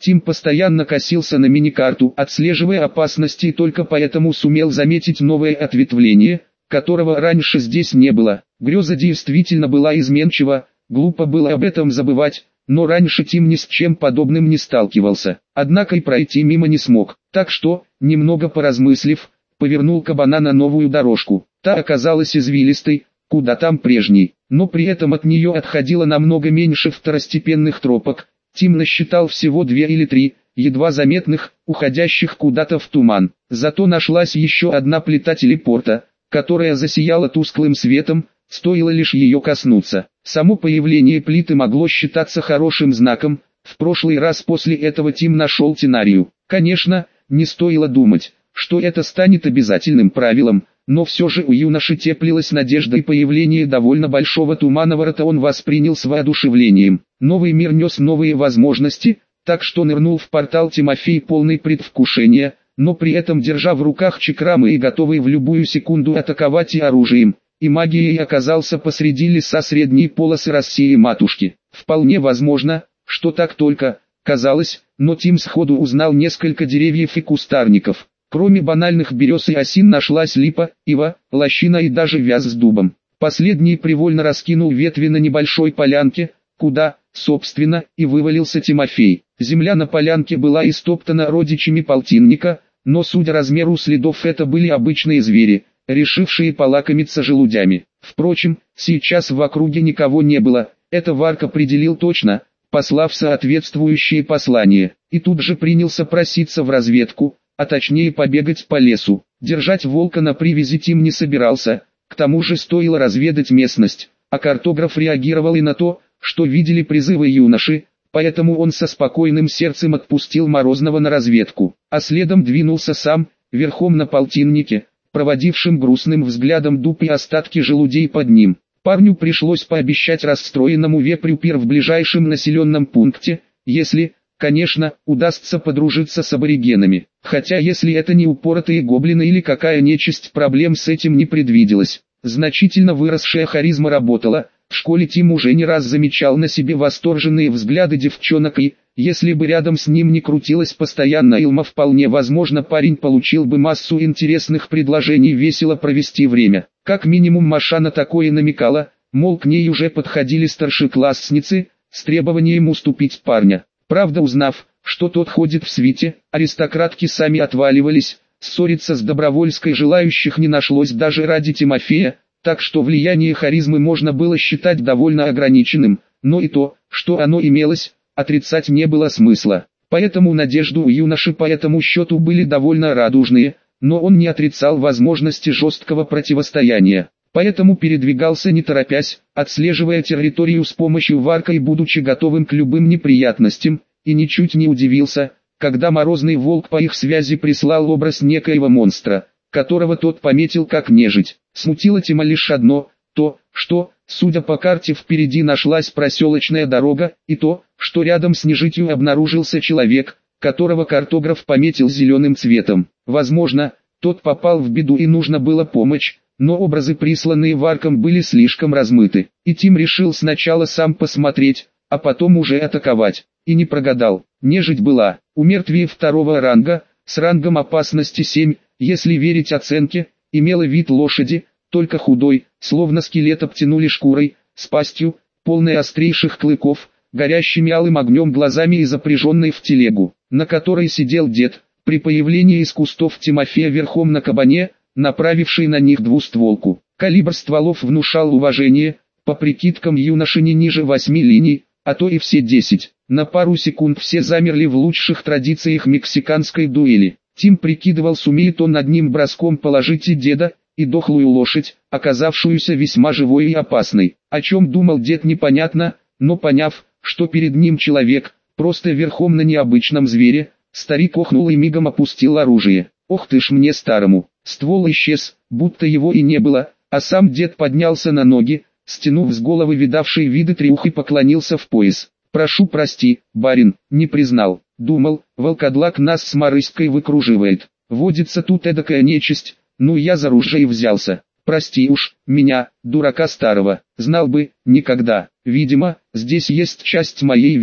Тим постоянно косился на миникарту, отслеживая опасности, и только поэтому сумел заметить новое ответвление, которого раньше здесь не было. Греза действительно была изменчива, глупо было об этом забывать, но раньше Тим ни с чем подобным не сталкивался. Однако и пройти мимо не смог, так что, немного поразмыслив, повернул кабана на новую дорожку. Та оказалась извилистой, куда там прежней, но при этом от нее отходило намного меньше второстепенных тропок. Тим насчитал всего 2 или 3, едва заметных, уходящих куда-то в туман. Зато нашлась еще одна плита телепорта, которая засияла тусклым светом, стоило лишь ее коснуться. Само появление плиты могло считаться хорошим знаком. В прошлый раз после этого Тим нашел Тинарию. Конечно, не стоило думать, что это станет обязательным правилом, но все же у юноши теплилась надежда, и появление довольно большого тумановорота он воспринял с воодушевлением. Новый мир нес новые возможности, так что нырнул в портал Тимофей полный предвкушения, но при этом держа в руках чакрамы и готовый в любую секунду атаковать и оружием, и магией оказался посреди леса средней полосы России матушки. Вполне возможно, что так только казалось, но Тим сходу узнал несколько деревьев и кустарников. Кроме банальных берез и осин нашлась липа, ива, лощина и даже вяз с дубом. Последний привольно раскинул ветви на небольшой полянке, куда, собственно, и вывалился Тимофей. Земля на полянке была истоптана родичами полтинника, но судя размеру следов, это были обычные звери, решившие полакомиться желудями. Впрочем, сейчас в округе никого не было, это Варк определил точно, послав соответствующее послание, и тут же принялся проситься в разведку, а точнее побегать по лесу. Держать волка на привязи Тим не собирался, к тому же стоило разведать местность, а картограф реагировал и на то, что видели призывы юноши, поэтому он со спокойным сердцем отпустил Морозного на разведку, а следом двинулся сам, верхом на полтиннике, проводившим грустным взглядом дуб и остатки желудей под ним. Парню пришлось пообещать расстроенному вепрю пир в ближайшем населенном пункте, если, конечно, удастся подружиться с аборигенами. Хотя если это не упоротые гоблины или какая нечисть, проблем с этим не предвиделось. Значительно выросшая харизма работала. В школе Тим уже не раз замечал на себе восторженные взгляды девчонок, и, если бы рядом с ним не крутилась постоянно Илма, вполне возможно парень получил бы массу интересных предложений весело провести время. Как минимум Маша на такое намекала, мол, к ней уже подходили старшеклассницы, с требованием уступить парня. Правда, узнав, что тот ходит в свите, аристократки сами отваливались, ссориться с Добровольской желающих не нашлось даже ради Тимофея, так что влияние харизмы можно было считать довольно ограниченным, но и то, что оно имелось, отрицать не было смысла. Поэтому надежды у юноши по этому счету были довольно радужные, но он не отрицал возможности жесткого противостояния. Поэтому передвигался не торопясь, отслеживая территорию с помощью Варка и будучи готовым к любым неприятностям, и ничуть не удивился, когда Морозный Волк по их связи прислал образ некоего монстра, которого тот пометил как нежить. Смутило Тима лишь одно, то, что, судя по карте, впереди нашлась проселочная дорога, и то, что рядом с нежитью обнаружился человек, которого картограф пометил зеленым цветом. Возможно, тот попал в беду и нужно было помочь, но образы, присланные Варком, были слишком размыты, и Тим решил сначала сам посмотреть, а потом уже атаковать. И не прогадал. Нежить была у мертвия 2-го ранга, с рангом опасности 7, если верить оценке, имела вид лошади, только худой, словно скелет обтянули шкурой, с пастью, полной острейших клыков, горящими алым огнем глазами и запряженной в телегу, на которой сидел дед, при появлении из кустов Тимофея верхом на кабане, направивший на них двустволку. Калибр стволов внушал уважение, по прикидкам юноши не ниже 8 линий, а то и все 10. На пару секунд все замерли в лучших традициях мексиканской дуэли. Тим прикидывал, сумеет он одним броском положить и деда, и дохлую лошадь, оказавшуюся весьма живой и опасной. О чем думал дед, непонятно, но поняв, что перед ним человек, просто верхом на необычном звере, старик охнул и мигом опустил оружие. Ох ты ж мне старому! Ствол исчез, будто его и не было, а сам дед поднялся на ноги, стянув с головы видавший виды трюх, и поклонился в пояс. «Прошу прости, барин, не признал. Думал, волкодлак нас с Марыськой выкруживает. Водится тут эдакая нечисть, ну я за ружье и взялся. Прости уж, меня, дурака старого, знал бы, никогда. Видимо, здесь есть часть моей вины».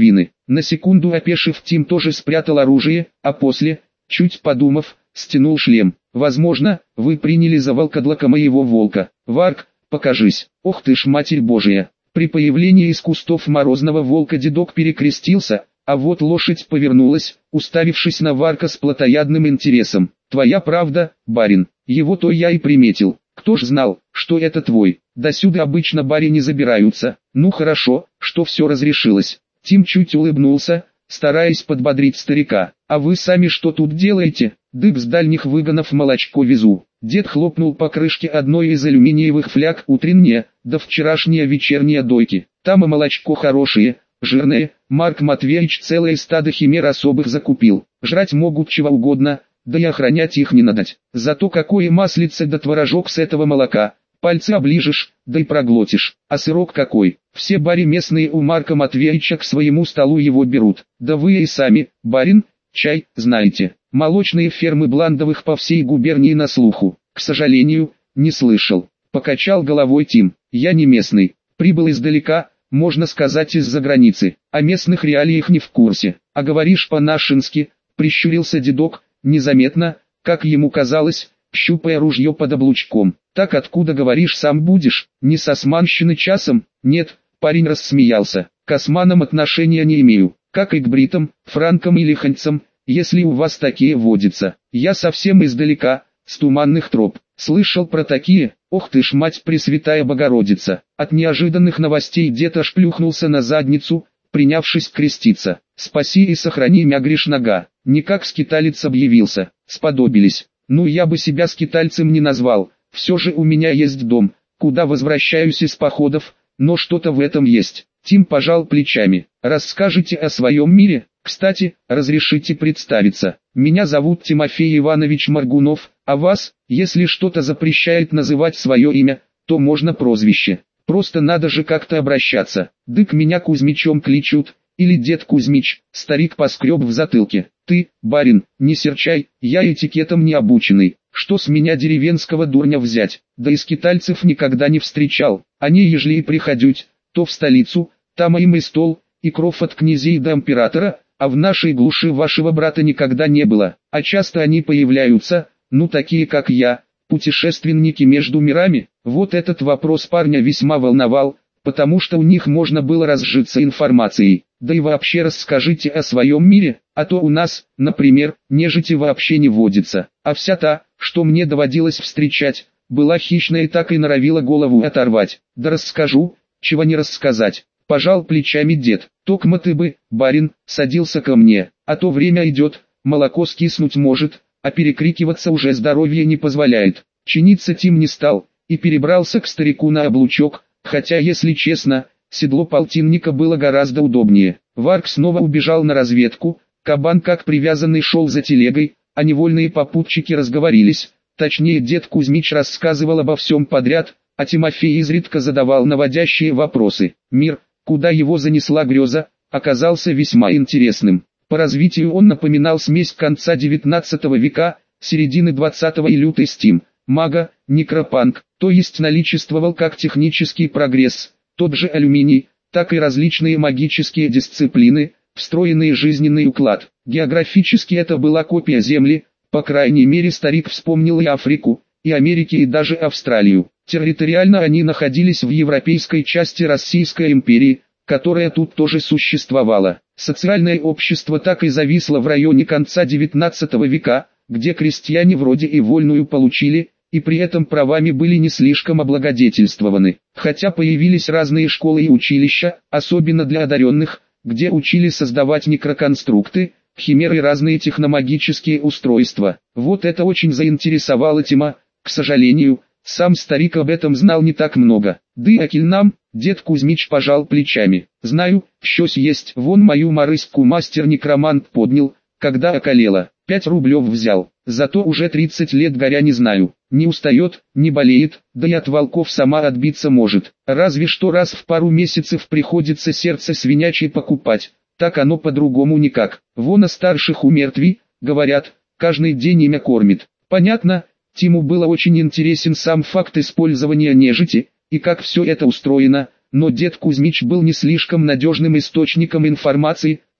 На секунду опешив, Тим тоже спрятал оружие, а после, чуть подумав, стянул шлем. Возможно, вы приняли за волкодлака моего волка. Варк, покажись. Ох ты ж Матерь Божия. При появлении из кустов морозного волка дедок перекрестился, а вот лошадь повернулась, уставившись на Варка с плотоядным интересом. Твоя правда, барин, его-то я и приметил. Кто ж знал, что это твой? До сюда обычно бари не забираются. Ну хорошо, что все разрешилось. Тим чуть улыбнулся, стараясь подбодрить старика. А вы сами что тут делаете? Дык с дальних выгонов молочко везу. Дед хлопнул по крышке одной из алюминиевых фляг утреннее, да вчерашнее вечернее дойки. Там и молочко хорошее, жирное. Марк Матвеевич целое стадо химер особых закупил. Жрать могут чего угодно, да и охранять их не надоть. Зато какое маслице да творожок с этого молока. Пальцы оближешь, да и проглотишь. А сырок какой? Все бари местные у Марка Матвеевича к своему столу его берут. Да вы и сами, барин, чай, знаете. Молочные фермы Бландовых по всей губернии на слуху. К сожалению, не слышал. Покачал головой Тим. Я не местный. Прибыл издалека, можно сказать из-за границы. О местных реалиях не в курсе. А говоришь по-нашенски, прищурился дедок, незаметно, как ему казалось, щупая ружье под облучком. Так откуда говоришь сам будешь? Не с османщины часом? Нет, парень рассмеялся. К османам отношения не имею, как и к бритам, франкам или ханьцам, если у вас такие водятся. Я совсем издалека, с туманных троп. Слышал про такие? Ох ты ж мать Пресвятая Богородица. От неожиданных новостей дед аж плюхнулся на задницу, принявшись креститься. Спаси и сохрани мя гриш нога. Никак скиталец объявился. Сподобились. Ну я бы себя скитальцем не назвал. Все же у меня есть дом, куда возвращаюсь из походов, но что-то в этом есть. Тим пожал плечами. Расскажите о своем мире? Кстати, разрешите представиться. Меня зовут Тимофей Иванович Моргунов, а вас, если что-то запрещает называть свое имя, то можно прозвище. Просто надо же как-то обращаться. Дык меня Кузьмичом кличут, или дед Кузьмич, старик поскреб в затылке. Ты, барин, не серчай, я этикетом не обученный. Что с меня деревенского дурня взять? Да и скитальцев никогда не встречал. Они ежели и приходят, то в столицу, там им и стол, и кров от князей до императора, а в нашей глуши вашего брата никогда не было. А часто они появляются, ну такие как я, путешественники между мирами. Вот этот вопрос парня весьма волновал, потому что у них можно было разжиться информацией. Да и вообще расскажите о своем мире, а то у нас, например, нежити вообще не водится. А вся та, что мне доводилось встречать, была хищная и так и норовила голову оторвать. Да расскажу, чего не рассказать. Пожал плечами дед. Токма ты бы, барин, садился ко мне, а то время идет, молоко скиснуть может, а перекрикиваться уже здоровье не позволяет. Чиниться Тим не стал, и перебрался к старику на облучок, хотя если честно, седло полтинника было гораздо удобнее. Варк снова убежал на разведку, кабан как привязанный шел за телегой, а невольные попутчики разговорились, точнее дед Кузьмич рассказывал обо всем подряд, а Тимофей изредка задавал наводящие вопросы. Мир, куда его занесла греза, оказался весьма интересным. По развитию он напоминал смесь конца 19 века, середины 20 и лютый стим, мага, некропанк, то есть наличествовал как технический прогресс, тот же алюминий, так и различные магические дисциплины, встроенный жизненный уклад. Географически это была копия Земли, по крайней мере старик вспомнил и Африку, и Америки и даже Австралию. Территориально они находились в европейской части Российской империи, которая тут тоже существовала. Социальное общество так и зависло в районе конца 19 века, где крестьяне вроде и вольную получили, и при этом правами были не слишком облагодетельствованы. Хотя появились разные школы и училища, особенно для одаренных, где учили создавать некроконструкты, химеры и разные техномагические устройства. Вот это очень заинтересовало Тима. К сожалению, сам старик об этом знал не так много. Да и акельнам, дед Кузьмич пожал плечами. Знаю, щось есть, вон мою марыську мастер-некромант поднял, когда околела, 5 рублев взял. Зато уже 30 лет горя не знаю, не устает, не болеет, да и от волков сама отбиться может. Разве что раз в пару месяцев приходится сердце свинячье покупать, так оно по-другому никак. Вон о старших у мертви, говорят, каждый день имя кормит. Понятно, Тиму было очень интересен сам факт использования нежити, и как все это устроено, но дед Кузьмич был не слишком надежным источником информации,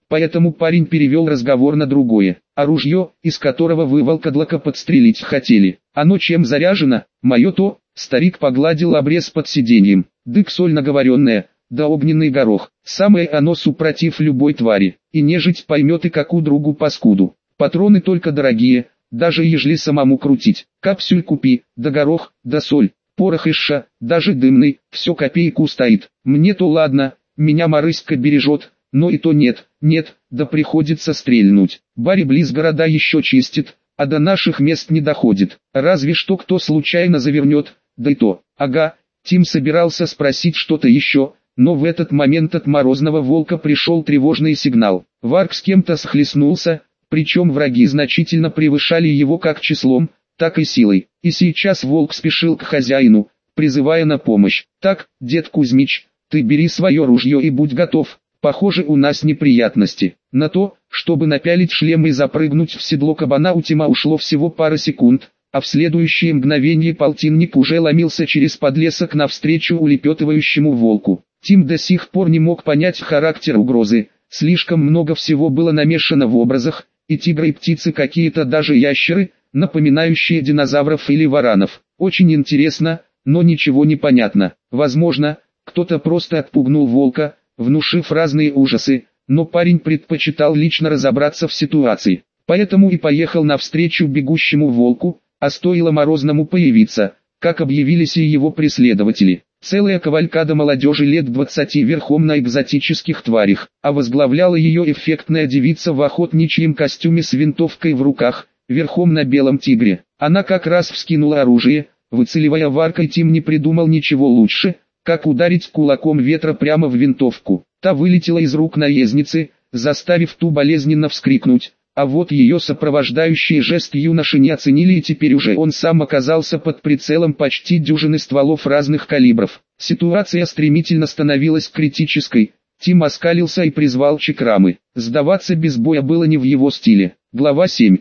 Поэтому парень перевел разговор на другое. А ружье, из которого вы волкодлака подстрелить хотели, оно чем заряжено? Мое то. Старик погладил обрез под сиденьем. Дык соль наговоренная, да огненный горох. Самое оно супротив любой твари. И нежить поймет и какую другу паскуду. Патроны только дорогие, даже ежели самому крутить. Капсюль купи, да горох, да соль. Порох ища, даже дымный, все копейку стоит. Мне то ладно, меня Марыська бережет, но и то нет, да приходится стрельнуть. Бари близ города еще чистит, а до наших мест не доходит. Разве что кто случайно завернет, да и то. Ага, Тим собирался спросить что-то еще, но в этот момент от Морозного Волка пришел тревожный сигнал. Варк с кем-то схлестнулся, причем враги значительно превышали его как числом, так и силой. И сейчас Волк спешил к хозяину, призывая на помощь. Так, дед Кузьмич, ты бери свое ружье и будь готов. Похоже, у нас неприятности. На то, чтобы напялить шлем и запрыгнуть в седло кабана, у Тима ушло всего пара секунд, а в следующее мгновение полтинник уже ломился через подлесок навстречу улепетывающему волку. Тим до сих пор не мог понять характер угрозы, слишком много всего было намешано в образах, и тигры и птицы, какие-то даже ящеры, напоминающие динозавров или варанов. Очень интересно, но ничего не понятно. Возможно, кто-то просто отпугнул волка, внушив разные ужасы, но парень предпочитал лично разобраться в ситуации. Поэтому и поехал навстречу бегущему волку, а стоило Морозному появиться, как объявились и его преследователи. Целая кавалькада молодежи лет 20 верхом на экзотических тварях, а возглавляла ее эффектная девица в охотничьем костюме с винтовкой в руках, верхом на белом тигре. Она как раз вскинула оружие, выцеливая Варка, и Тим не придумал ничего лучше, как ударить кулаком ветра прямо в винтовку. Та вылетела из рук наездницы, заставив ту болезненно вскрикнуть. А вот ее сопровождающий жест юноши не оценили, и теперь уже он сам оказался под прицелом почти дюжины стволов разных калибров. Ситуация стремительно становилась критической. Тим оскалился и призвал чакрамы. Сдаваться без боя было не в его стиле. Глава 7.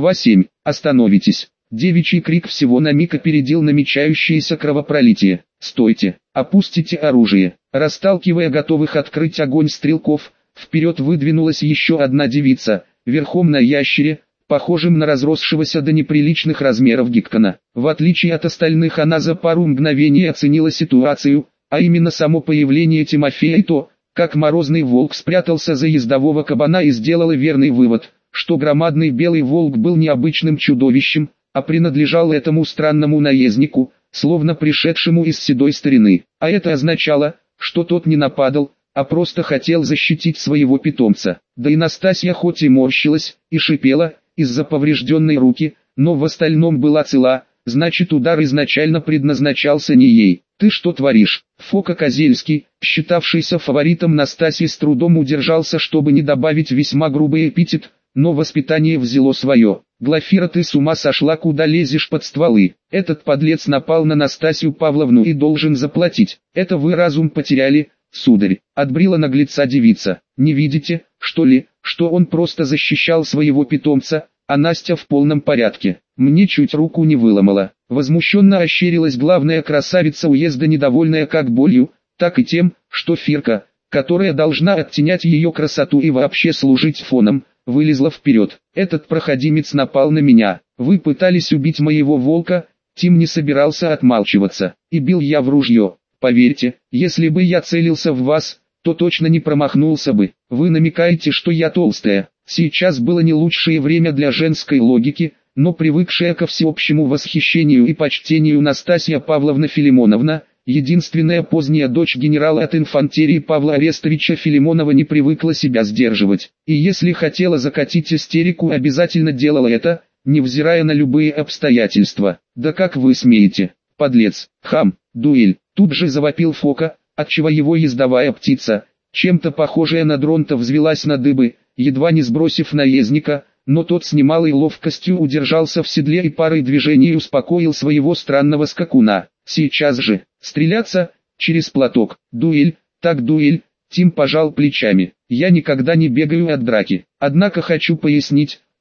Остановитесь. Девичий крик всего на миг опередил намечающееся кровопролитие. «Стойте! Опустите оружие!» Расталкивая готовых открыть огонь стрелков, вперед выдвинулась еще одна девица, верхом на ящере, похожим на разросшегося до неприличных размеров гиктона. В отличие от остальных, она за пару мгновений оценила ситуацию, а именно само появление Тимофея и то, как Морозный Волк спрятался за ездового кабана, и сделала верный вывод, что громадный белый волк был необычным чудовищем, а принадлежал этому странному наезднику, словно пришедшему из седой старины. А это означало, что тот не нападал, а просто хотел защитить своего питомца. Да и Настасья хоть и морщилась, и шипела, из-за поврежденной руки, но в остальном была цела, значит удар изначально предназначался не ей. «Ты что творишь?» Фока Козельский, считавшийся фаворитом Настасьи, с трудом удержался, чтобы не добавить весьма грубый эпитет, но воспитание взяло свое. «Глафира, ты с ума сошла, куда лезешь под стволы? Этот подлец напал на Настасью Павловну и должен заплатить. Это вы разум потеряли, сударь», — отбрила наглеца девица. «Не видите, что ли, что он просто защищал своего питомца, а Настя в полном порядке? Мне чуть руку не выломала». Возмущенно ощерилась главная красавица уезда, недовольная как болью, так и тем, что Фирка, которая должна оттенять ее красоту и вообще служить фоном, вылезла вперед. «Этот проходимец напал на меня. Вы пытались убить моего волка». Тим не собирался отмалчиваться. «И бил я в ружье. Поверьте, если бы я целился в вас, то точно не промахнулся бы. Вы намекаете, что я толстая». Сейчас было не лучшее время для женской логики, но привыкшая ко всеобщему восхищению и почтению Настасья Павловна Филимоновна, единственная поздняя дочь генерала от инфантерии Павла Арестовича Филимонова, не привыкла себя сдерживать. И если хотела закатить истерику, обязательно делала это, невзирая на любые обстоятельства. «Да как вы смеете, подлец, хам, дуэль!» Тут же завопил Фока, отчего его ездовая птица, чем-то похожая на дронта, взвелась на дыбы, едва не сбросив наездника, но тот с немалой ловкостью удержался в седле и парой движений успокоил своего странного скакуна. «Сейчас же, стреляться, через платок, дуэль, так дуэль». Тим пожал плечами. «Я никогда не бегаю от драки. Однако хочу пояснить,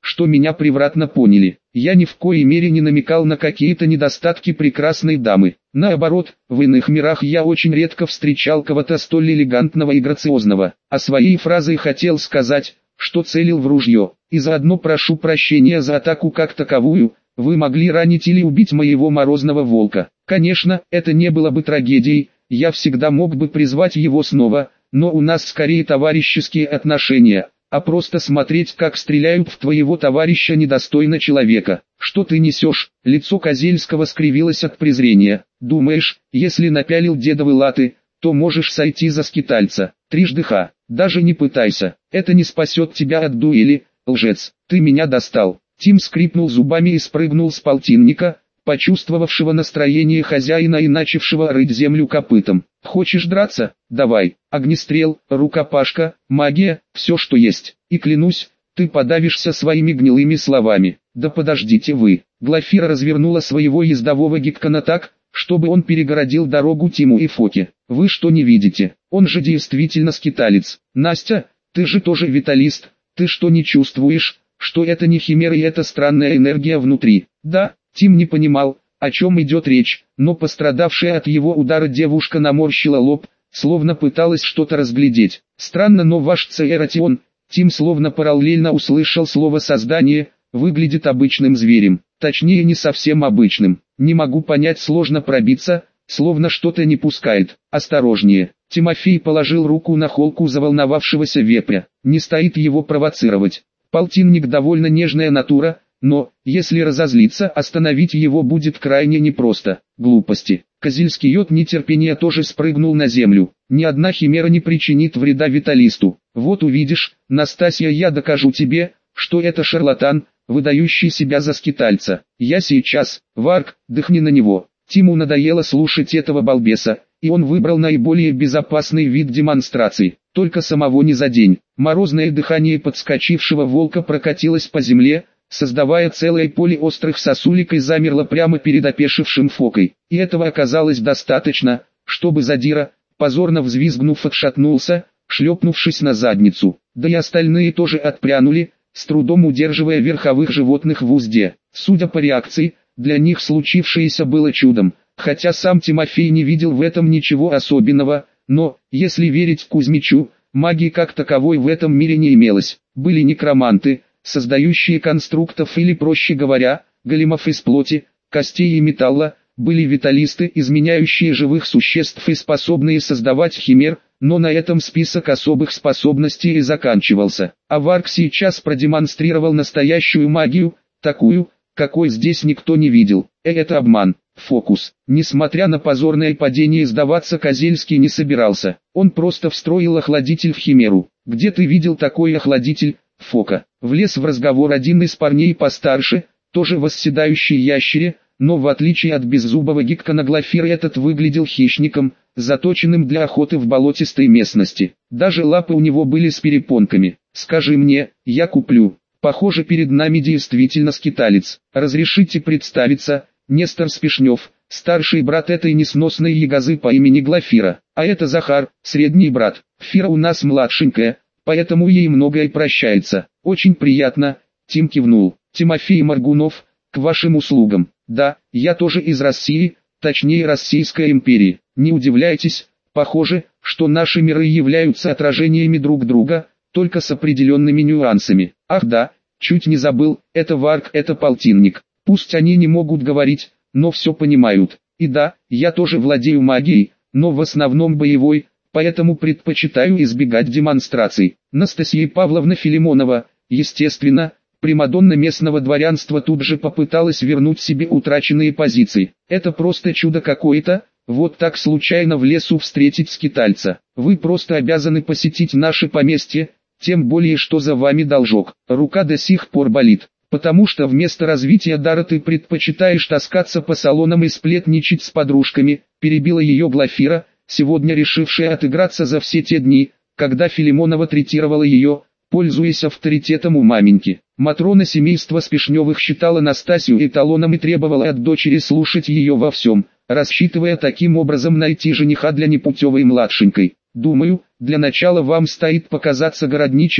что меня превратно поняли. Я ни в коей мере не намекал на какие-то недостатки прекрасной дамы. Наоборот, в иных мирах я очень редко встречал кого-то столь элегантного и грациозного. А своей фразой хотел сказать, что целил в ружье. И заодно прошу прощения за атаку как таковую. Вы могли ранить или убить моего морозного волка. Конечно, это не было бы трагедией, я всегда мог бы призвать его снова, но у нас скорее товарищеские отношения, а просто смотреть, как стреляют в твоего товарища, недостойно человека. Что ты несешь? Лицо Козельского скривилось от презрения. Думаешь, если напялил дедовы латы, то можешь сойти за скитальца? Трижды ха. Даже не пытайся, это не спасет тебя от дуэли, лжец. Ты меня достал. Тим скрипнул зубами и спрыгнул с полтинника, почувствовавшего настроение хозяина и начавшего рыть землю копытом. Хочешь драться? Давай. Огнестрел, рукопашка, магия, все что есть. И клянусь, ты подавишься своими гнилыми словами. Да подождите вы. Глафира развернула своего ездового гиккана так, чтобы он перегородил дорогу Тиму и Фоке. Вы что не видите? Он же действительно скиталец. Настя, ты же тоже виталист. Ты что не чувствуешь, что это не химера и это странная энергия внутри? Да, Тим не понимал, о чем идет речь, но пострадавшая от его удара девушка наморщила лоб, словно пыталась что-то разглядеть. Странно, но ваш Цератион, Тим словно параллельно услышал слово «создание», выглядит обычным зверем, точнее не совсем обычным. Не могу понять, сложно пробиться, словно что-то не пускает. Осторожнее. Тимофей положил руку на холку заволновавшегося вепря. Не стоит его провоцировать. Полтинник довольно нежная натура, но, если разозлиться, остановить его будет крайне непросто. Глупости. Козельский от нетерпения тоже спрыгнул на землю. Ни одна химера не причинит вреда виталисту. Вот увидишь, Настасья, я докажу тебе, что это шарлатан, выдающий себя за скитальца. Я сейчас. Варк, дыхни на него. Тиму надоело слушать этого балбеса, и он выбрал наиболее безопасный вид демонстрации. Только самого не задень. Морозное дыхание подскочившего волка прокатилось по земле, создавая целое поле острых сосулек, и замерло прямо перед опешившим Фокой. И этого оказалось достаточно, чтобы задира, позорно взвизгнув, отшатнулся, шлепнувшись на задницу. Да и остальные тоже отпрянули, с трудом удерживая верховых животных в узде. Судя по реакции, для них случившееся было чудом, хотя сам Тимофей не видел в этом ничего особенного, но, если верить Кузьмичу, магии как таковой в этом мире не имелось. Были некроманты, создающие конструктов или, проще говоря, големов из плоти, костей и металла, были виталисты, изменяющие живых существ и способные создавать химер, но на этом список особых способностей и заканчивался. А Варк сейчас продемонстрировал настоящую магию, такую, какой здесь никто не видел. Это обман, фокус. Несмотря на позорное падение, сдаваться Козельский не собирался. Он просто встроил охладитель в химеру. «Где ты видел такой охладитель, Фока?» Влез в разговор один из парней постарше, тоже восседающий ящере, но в отличие от беззубого гиккана Глафира этот выглядел хищником, заточенным для охоты в болотистой местности. Даже лапы у него были с перепонками. «Скажи мне, я куплю». Похоже, перед нами действительно скиталец. Разрешите представиться, Нестор Спешнев, старший брат этой несносной ягозы по имени Глафира. А это Захар, средний брат. Фира у нас младшенькая, поэтому ей многое прощается. Очень приятно, Тим кивнул. Тимофей Моргунов, к вашим услугам. Да, я тоже из России, точнее Российской империи. Не удивляйтесь, похоже, что наши миры являются отражениями друг друга, только с определенными нюансами. Ах да, чуть не забыл, это Варк, это полтинник. Пусть они не могут говорить, но все понимают. И да, я тоже владею магией, но в основном боевой, поэтому предпочитаю избегать демонстраций. Настасья Павловна Филимонова, естественно, примадонна местного дворянства, тут же попыталась вернуть себе утраченные позиции. Это просто чудо какое-то, вот так случайно в лесу встретить скитальца. Вы просто обязаны посетить наше поместье, тем более что за вами должок. Рука до сих пор болит, потому что вместо развития дара ты предпочитаешь таскаться по салонам и сплетничать с подружками, перебила ее Глафира, сегодня решившая отыграться за все те дни, когда Филимонова третировала ее, пользуясь авторитетом у маменьки. Матрона семейства Спешневых считала Настасью эталоном и требовала от дочери слушать ее во всем, рассчитывая таким образом найти жениха для непутевой младшенькой. Думаю, для начала вам стоит показаться городничему,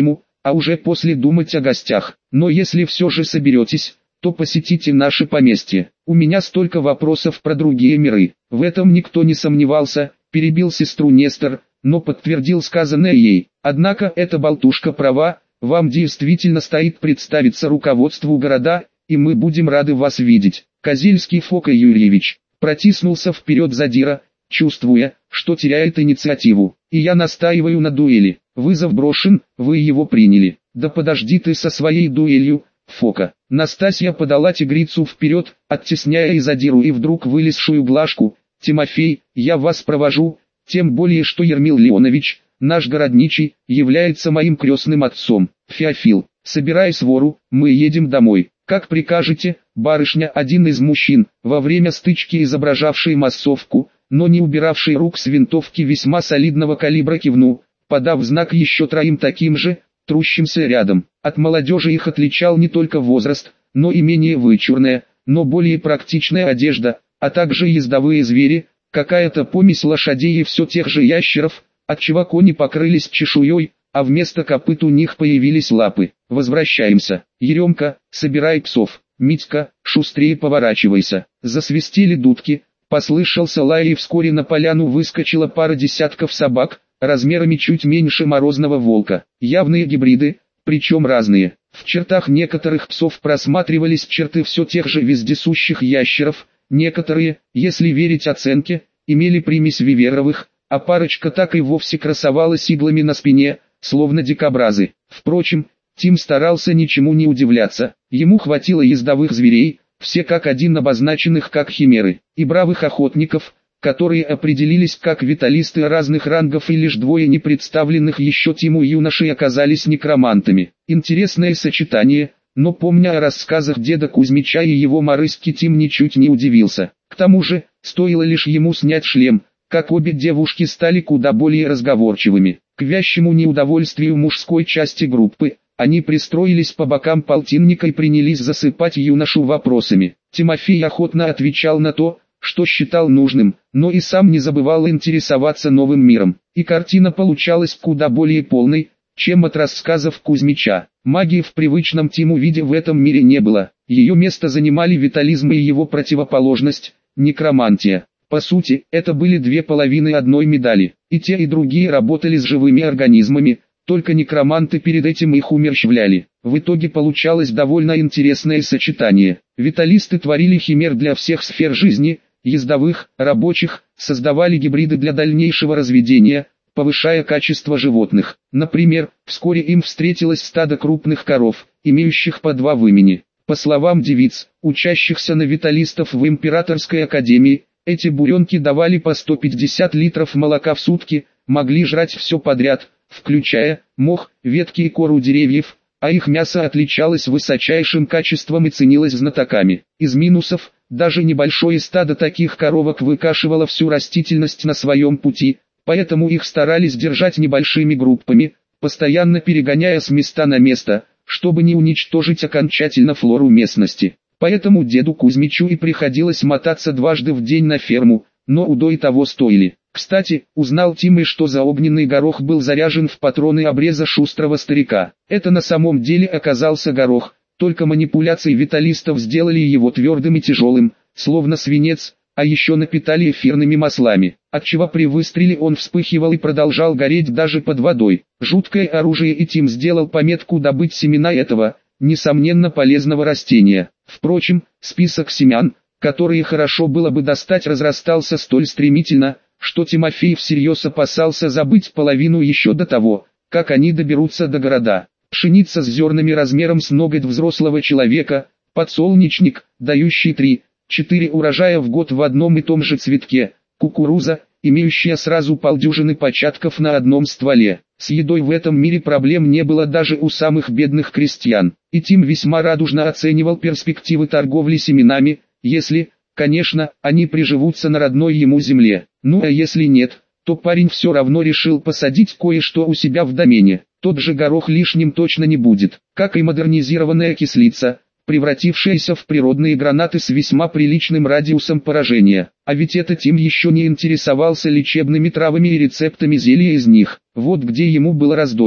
а уже после думать о гостях. Но если все же соберетесь, то посетите наше поместье. У меня столько вопросов про другие миры. В этом никто не сомневался, перебил сестру Нестор, но подтвердил сказанное ей. Однако эта болтушка права, вам действительно стоит представиться руководству города, и мы будем рады вас видеть. Козельский Фока Юрьевич протиснулся вперед задира, чувствуя, что теряет инициативу. И я настаиваю на дуэли. Вызов брошен, вы его приняли. Да подожди ты со своей дуэлью, Фока. Настасья подала тигрицу вперед, оттесняя и задиру и вдруг вылезшую Глашку. Тимофей, я вас провожу, тем более что Ермил Леонович, наш городничий, является моим крестным отцом. Феофил, собирай свору, мы едем домой. Как прикажете, барышня. Один из мужчин, во время стычки изображавший массовку, но не убиравший рук с винтовки весьма солидного калибра, кивнул, подав знак еще троим таким же, трущимся рядом. От молодежи их отличал не только возраст, но и менее вычурная, но более практичная одежда, а также ездовые звери, какая-то помесь лошадей и все тех же ящеров, отчего кони покрылись чешуей, а вместо копыт у них появились лапы. Возвращаемся. Еремка, собирай псов. Митька, шустрее поворачивайся. Засвистели дудки, послышался лай, и вскоре на поляну выскочила пара десятков собак, размерами чуть меньше морозного волка. Явные гибриды, причем разные. В чертах некоторых псов просматривались черты все тех же вездесущих ящеров, некоторые, если верить оценке, имели примесь виверовых, а парочка так и вовсе красовалась иглами на спине, словно дикобразы. Впрочем, Тим старался ничему не удивляться, ему хватило ездовых зверей, все как один обозначенных как химеры, и бравых охотников, которые определились как виталисты разных рангов, и лишь двое непредставленных еще Тиму юношей оказались некромантами. Интересное сочетание, но помня о рассказах деда Кузьмича и его Марыськи, Тим ничуть не удивился. К тому же, стоило лишь ему снять шлем, как обе девушки стали куда более разговорчивыми. К вящему неудовольствию мужской части группы, они пристроились по бокам полтинника и принялись засыпать юношу вопросами. Тимофей охотно отвечал на то, что считал нужным, но и сам не забывал интересоваться новым миром. И картина получалась куда более полной, чем от рассказов Кузьмича. Магии в привычном Тиму виде в этом мире не было. Ее место занимали витализм и его противоположность – некромантия. По сути, это были две половины одной медали. И те, и другие работали с живыми организмами, только некроманты перед этим их умерщвляли. В итоге получалось довольно интересное сочетание. Виталисты творили химер для всех сфер жизни, ездовых, рабочих, создавали гибриды для дальнейшего разведения, повышая качество животных. Например, вскоре им встретилось стадо крупных коров, имеющих по два вымени. По словам девиц, учащихся на виталистов в Императорской академии, эти буренки давали по 150 литров молока в сутки, могли жрать все подряд, включая мох, ветки и кору деревьев, а их мясо отличалось высочайшим качеством и ценилось знатоками. Из минусов, даже небольшое стадо таких коровок выкашивало всю растительность на своем пути, поэтому их старались держать небольшими группами, постоянно перегоняя с места на место, чтобы не уничтожить окончательно флору местности. Поэтому деду Кузьмичу и приходилось мотаться дважды в день на ферму, но удои того стоили. Кстати, узнал Тим и что за огненный горох был заряжен в патроны обреза шустрого старика. Это на самом деле оказался горох, только манипуляции виталистов сделали его твердым и тяжелым, словно свинец, а еще напитали эфирными маслами, отчего при выстреле он вспыхивал и продолжал гореть даже под водой. Жуткое оружие, и Тим сделал пометку добыть семена этого, несомненно полезного растения. Впрочем, список семян, которые хорошо было бы достать, разрастался столь стремительно, что Тимофей всерьез опасался забыть половину еще до того, как они доберутся до города. Пшеница с зернами размером с ноготь взрослого человека, подсолнечник, дающий 3-4 урожая в год в одном и том же цветке, кукуруза, имеющая сразу полдюжины початков на одном стволе. С едой в этом мире проблем не было даже у самых бедных крестьян, и Тим весьма радужно оценивал перспективы торговли семенами, если, конечно, они приживутся на родной ему земле. Ну а если нет, то парень все равно решил посадить кое-что у себя в домене. Тот же горох лишним точно не будет, как и модернизированная кислица, превратившаяся в природные гранаты с весьма приличным радиусом поражения. А ведь это Тим еще не интересовался лечебными травами и рецептами зелья из них. Вот где ему было раздолье.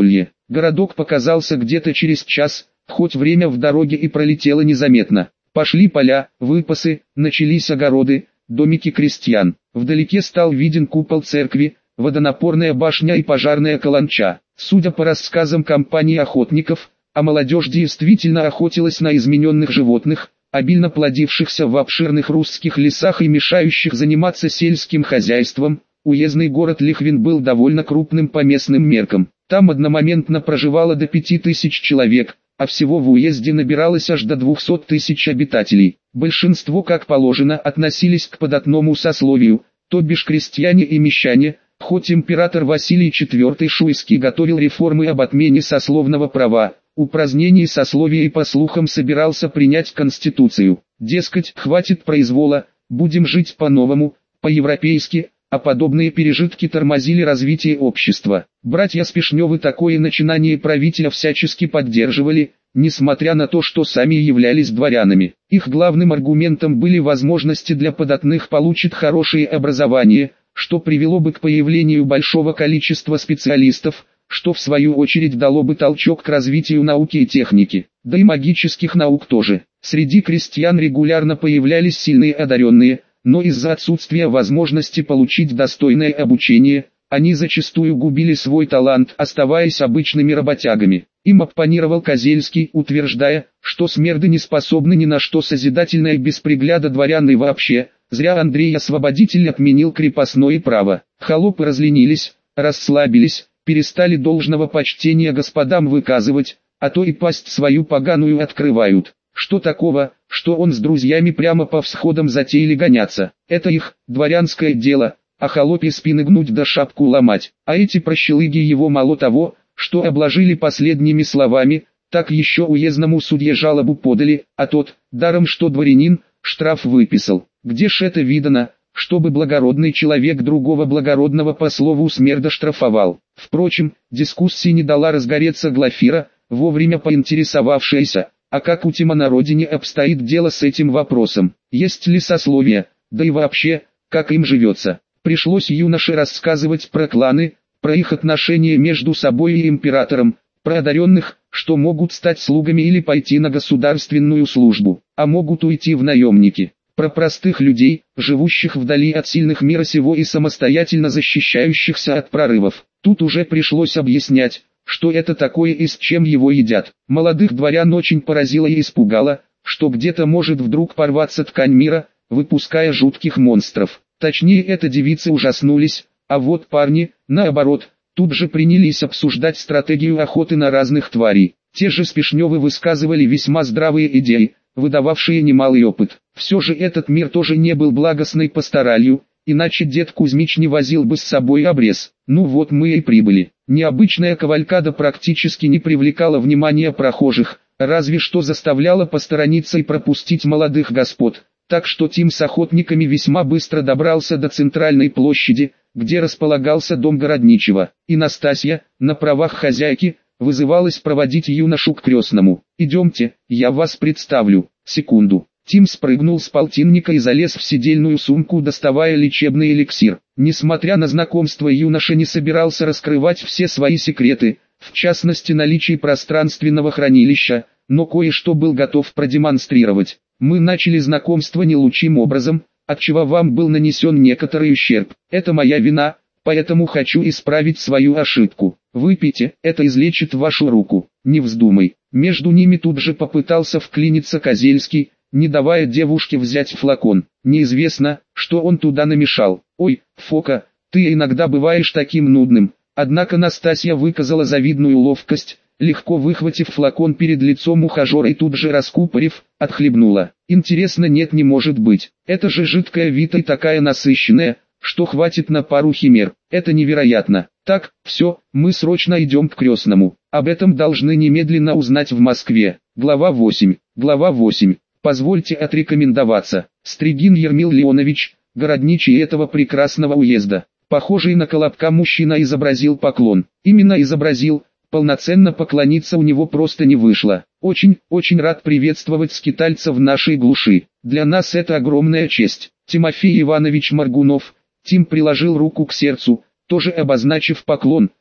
Городок показался где-то через час, хоть время в дороге и пролетело незаметно. Пошли поля, выпасы, начались огороды, домики крестьян. Вдалеке стал виден купол церкви, водонапорная башня и пожарная каланча. Судя по рассказам компании охотников, а молодежь действительно охотилась на измененных животных, обильно плодившихся в обширных русских лесах и мешающих заниматься сельским хозяйством. Уездный город Лихвин был довольно крупным по местным меркам. Там одномоментно проживало до 5000 человек, а всего в уезде набиралось аж до 200 тысяч обитателей. Большинство, как положено, относились к податному сословию, то бишь крестьяне и мещане, хоть император Василий IV Шуйский готовил реформы об отмене сословного права, упразднении сословия и по слухам собирался принять конституцию. Дескать, хватит произвола, будем жить по-новому, по-европейски, а подобные пережитки тормозили развитие общества. Братья Спешневы такое начинание правителя всячески поддерживали, несмотря на то, что сами являлись дворянами. Их главным аргументом были возможности для податных получить хорошее образование, что привело бы к появлению большого количества специалистов, что в свою очередь дало бы толчок к развитию науки и техники, да и магических наук тоже. Среди крестьян регулярно появлялись сильные одаренные, но из-за отсутствия возможности получить достойное обучение, они зачастую губили свой талант, оставаясь обычными работягами. Им оппонировал Козельский, утверждая, что смерды не способны ни на что созидательное без пригляда дворян и вообще, зря Андрей Освободитель отменил крепостное право. Холопы разленились, расслабились, перестали должного почтения господам выказывать, а то и пасть свою поганую открывают. Что такого, что он с друзьями прямо по всходам затеяли гоняться? Это их, дворянское дело, а холопе спины гнуть да шапку ломать. А эти прощелыги его мало того, что обложили последними словами, так еще уездному судье жалобу подали, а тот, даром что дворянин, штраф выписал. Где ж это видано, чтобы благородный человек другого благородного по слову смерда штрафовал? Впрочем, дискуссии не дала разгореться Глафира, вовремя поинтересовавшаяся, а как у Тима на родине обстоит дело с этим вопросом, есть ли сословие, да и вообще, как им живется. Пришлось юноше рассказывать про кланы, про их отношения между собой и императором, про одаренных, что могут стать слугами или пойти на государственную службу, а могут уйти в наемники. Про простых людей, живущих вдали от сильных мира сего и самостоятельно защищающихся от прорывов. Тут уже пришлось объяснять, что это такое и с чем его едят. Молодых дворян очень поразило и испугало, что где-то может вдруг порваться ткань мира, выпуская жутких монстров. Точнее, это девицы ужаснулись, а вот парни, наоборот, тут же принялись обсуждать стратегию охоты на разных тварей. Те же Спешневы высказывали весьма здравые идеи, выдававшие немалый опыт. Все же этот мир тоже не был благостной пасторалью, иначе дед Кузьмич не возил бы с собой обрез. Ну вот мы и прибыли. Необычная кавалькада практически не привлекала внимания прохожих, разве что заставляла посторониться и пропустить молодых господ. Так что Тим с охотниками весьма быстро добрался до центральной площади, где располагался дом городничего. И Настасья, на правах хозяйки, вызывалась проводить юношу к крестному. «Идемте, я вас представлю». Секунду. Тим спрыгнул с полтинника и залез в седельную сумку, доставая лечебный эликсир. Несмотря на знакомство, юноша не собирался раскрывать все свои секреты, в частности наличие пространственного хранилища, но кое-что был готов продемонстрировать. «Мы начали знакомство не лучшим образом, отчего вам был нанесен некоторый ущерб. Это моя вина, поэтому хочу исправить свою ошибку. Выпейте, это излечит вашу руку, не вздумай». Между ними тут же попытался вклиниться Козельский, не давая девушке взять флакон. Неизвестно, что он туда намешал. «Ой, Фока, ты иногда бываешь таким нудным». Однако Настасья выказала завидную ловкость, легко выхватив флакон перед лицом ухажера и тут же раскупорив, отхлебнула. «Интересно, нет, не может быть. Это же жидкая Вита и такая насыщенная, что хватит на пару химер. Это невероятно. Так, все, мы срочно идем к крестному. Об этом должны немедленно узнать в Москве». Глава 8. Глава 8. Позвольте отрекомендоваться. Стригин Ермил Леонович, городничий этого прекрасного уезда. Похожий на Колобка мужчина изобразил поклон. Именно изобразил, полноценно поклониться у него просто не вышло. Очень рад приветствовать скитальца в нашей глуши. Для нас это огромная честь. Тимофей Иванович Моргунов. Тим приложил руку к сердцу, тоже обозначив поклон,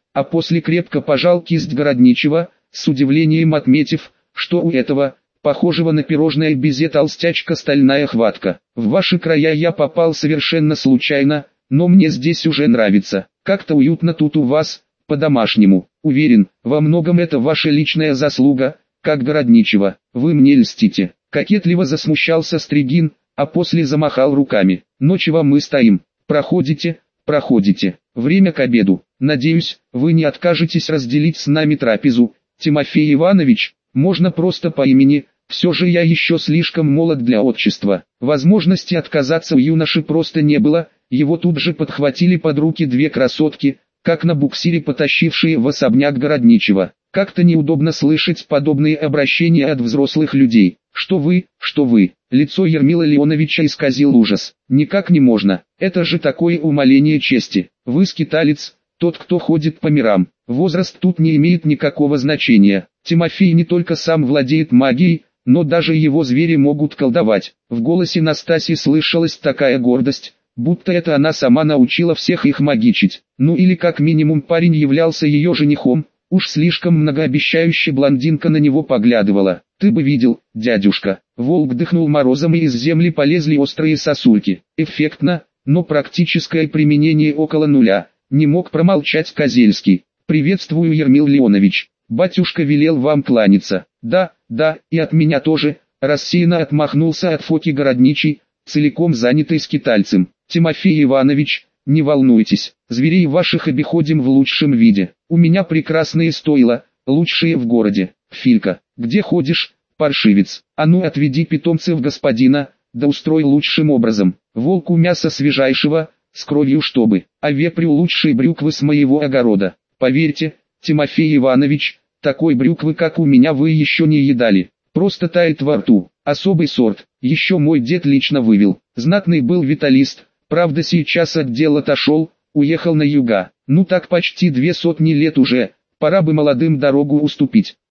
а после крепко пожал кисть Городничего, с удивлением отметив, что у этого, похожего на пирожное безе толстячка, стальная хватка. В ваши края я попал совершенно случайно, но мне здесь уже нравится. Как-то уютно тут у вас, по-домашнему. Уверен, во многом это ваша личная заслуга, как Городничего. Вы мне льстите. Кокетливо засмущался Стригин, а после замахал руками. Но чего мы стоим? Проходите, проходите. Время к обеду. Надеюсь, вы не откажетесь разделить с нами трапезу. Тимофей Иванович, можно просто по имени, все же я еще слишком молод для отчества. Возможности отказаться у юноши просто не было, его тут же подхватили под руки две красотки, как на буксире потащившие в особняк Городничего. Как-то неудобно слышать подобные обращения от взрослых людей. Что вы, лицо Ермила Леоновича исказил ужас. Никак не можно, это же такое умаление чести. Вы скиталец, тот, кто ходит по мирам. Возраст тут не имеет никакого значения. Тимофей не только сам владеет магией, но даже его звери могут колдовать. В голосе Настасьи слышалась такая гордость, будто это она сама научила всех их магичить. Ну или как минимум парень являлся ее женихом, уж слишком многообещающе блондинка на него поглядывала. Ты бы видел, дядюшка. Волк дыхнул морозом, и из земли полезли острые сосульки. Эффектно, но практическое применение около нуля. Не мог промолчать Козельский. «Приветствую, Ермил Леонович. Батюшка велел вам кланяться». «Да, и от меня тоже», — рассеянно отмахнулся от Фоки Городничий, целиком занятый скитальцем. «Тимофей Иванович, не волнуйтесь, зверей ваших обиходим в лучшем виде. У меня прекрасные стойла, лучшие в городе. Филька, где ходишь, паршивец? А ну отведи питомцев господина, да устрой лучшим образом. Волку мясо свежайшего, с кровью чтобы, а вепрю лучшие брюквы с моего огорода. Поверьте, Тимофей Иванович, такой брюквы как у меня вы еще не едали. Просто тает во рту. Особый сорт, еще мой дед лично вывел. Знатный был виталист, правда сейчас от дел отошел, уехал на юга. Ну так почти 200 лет уже, пора бы молодым дорогу уступить.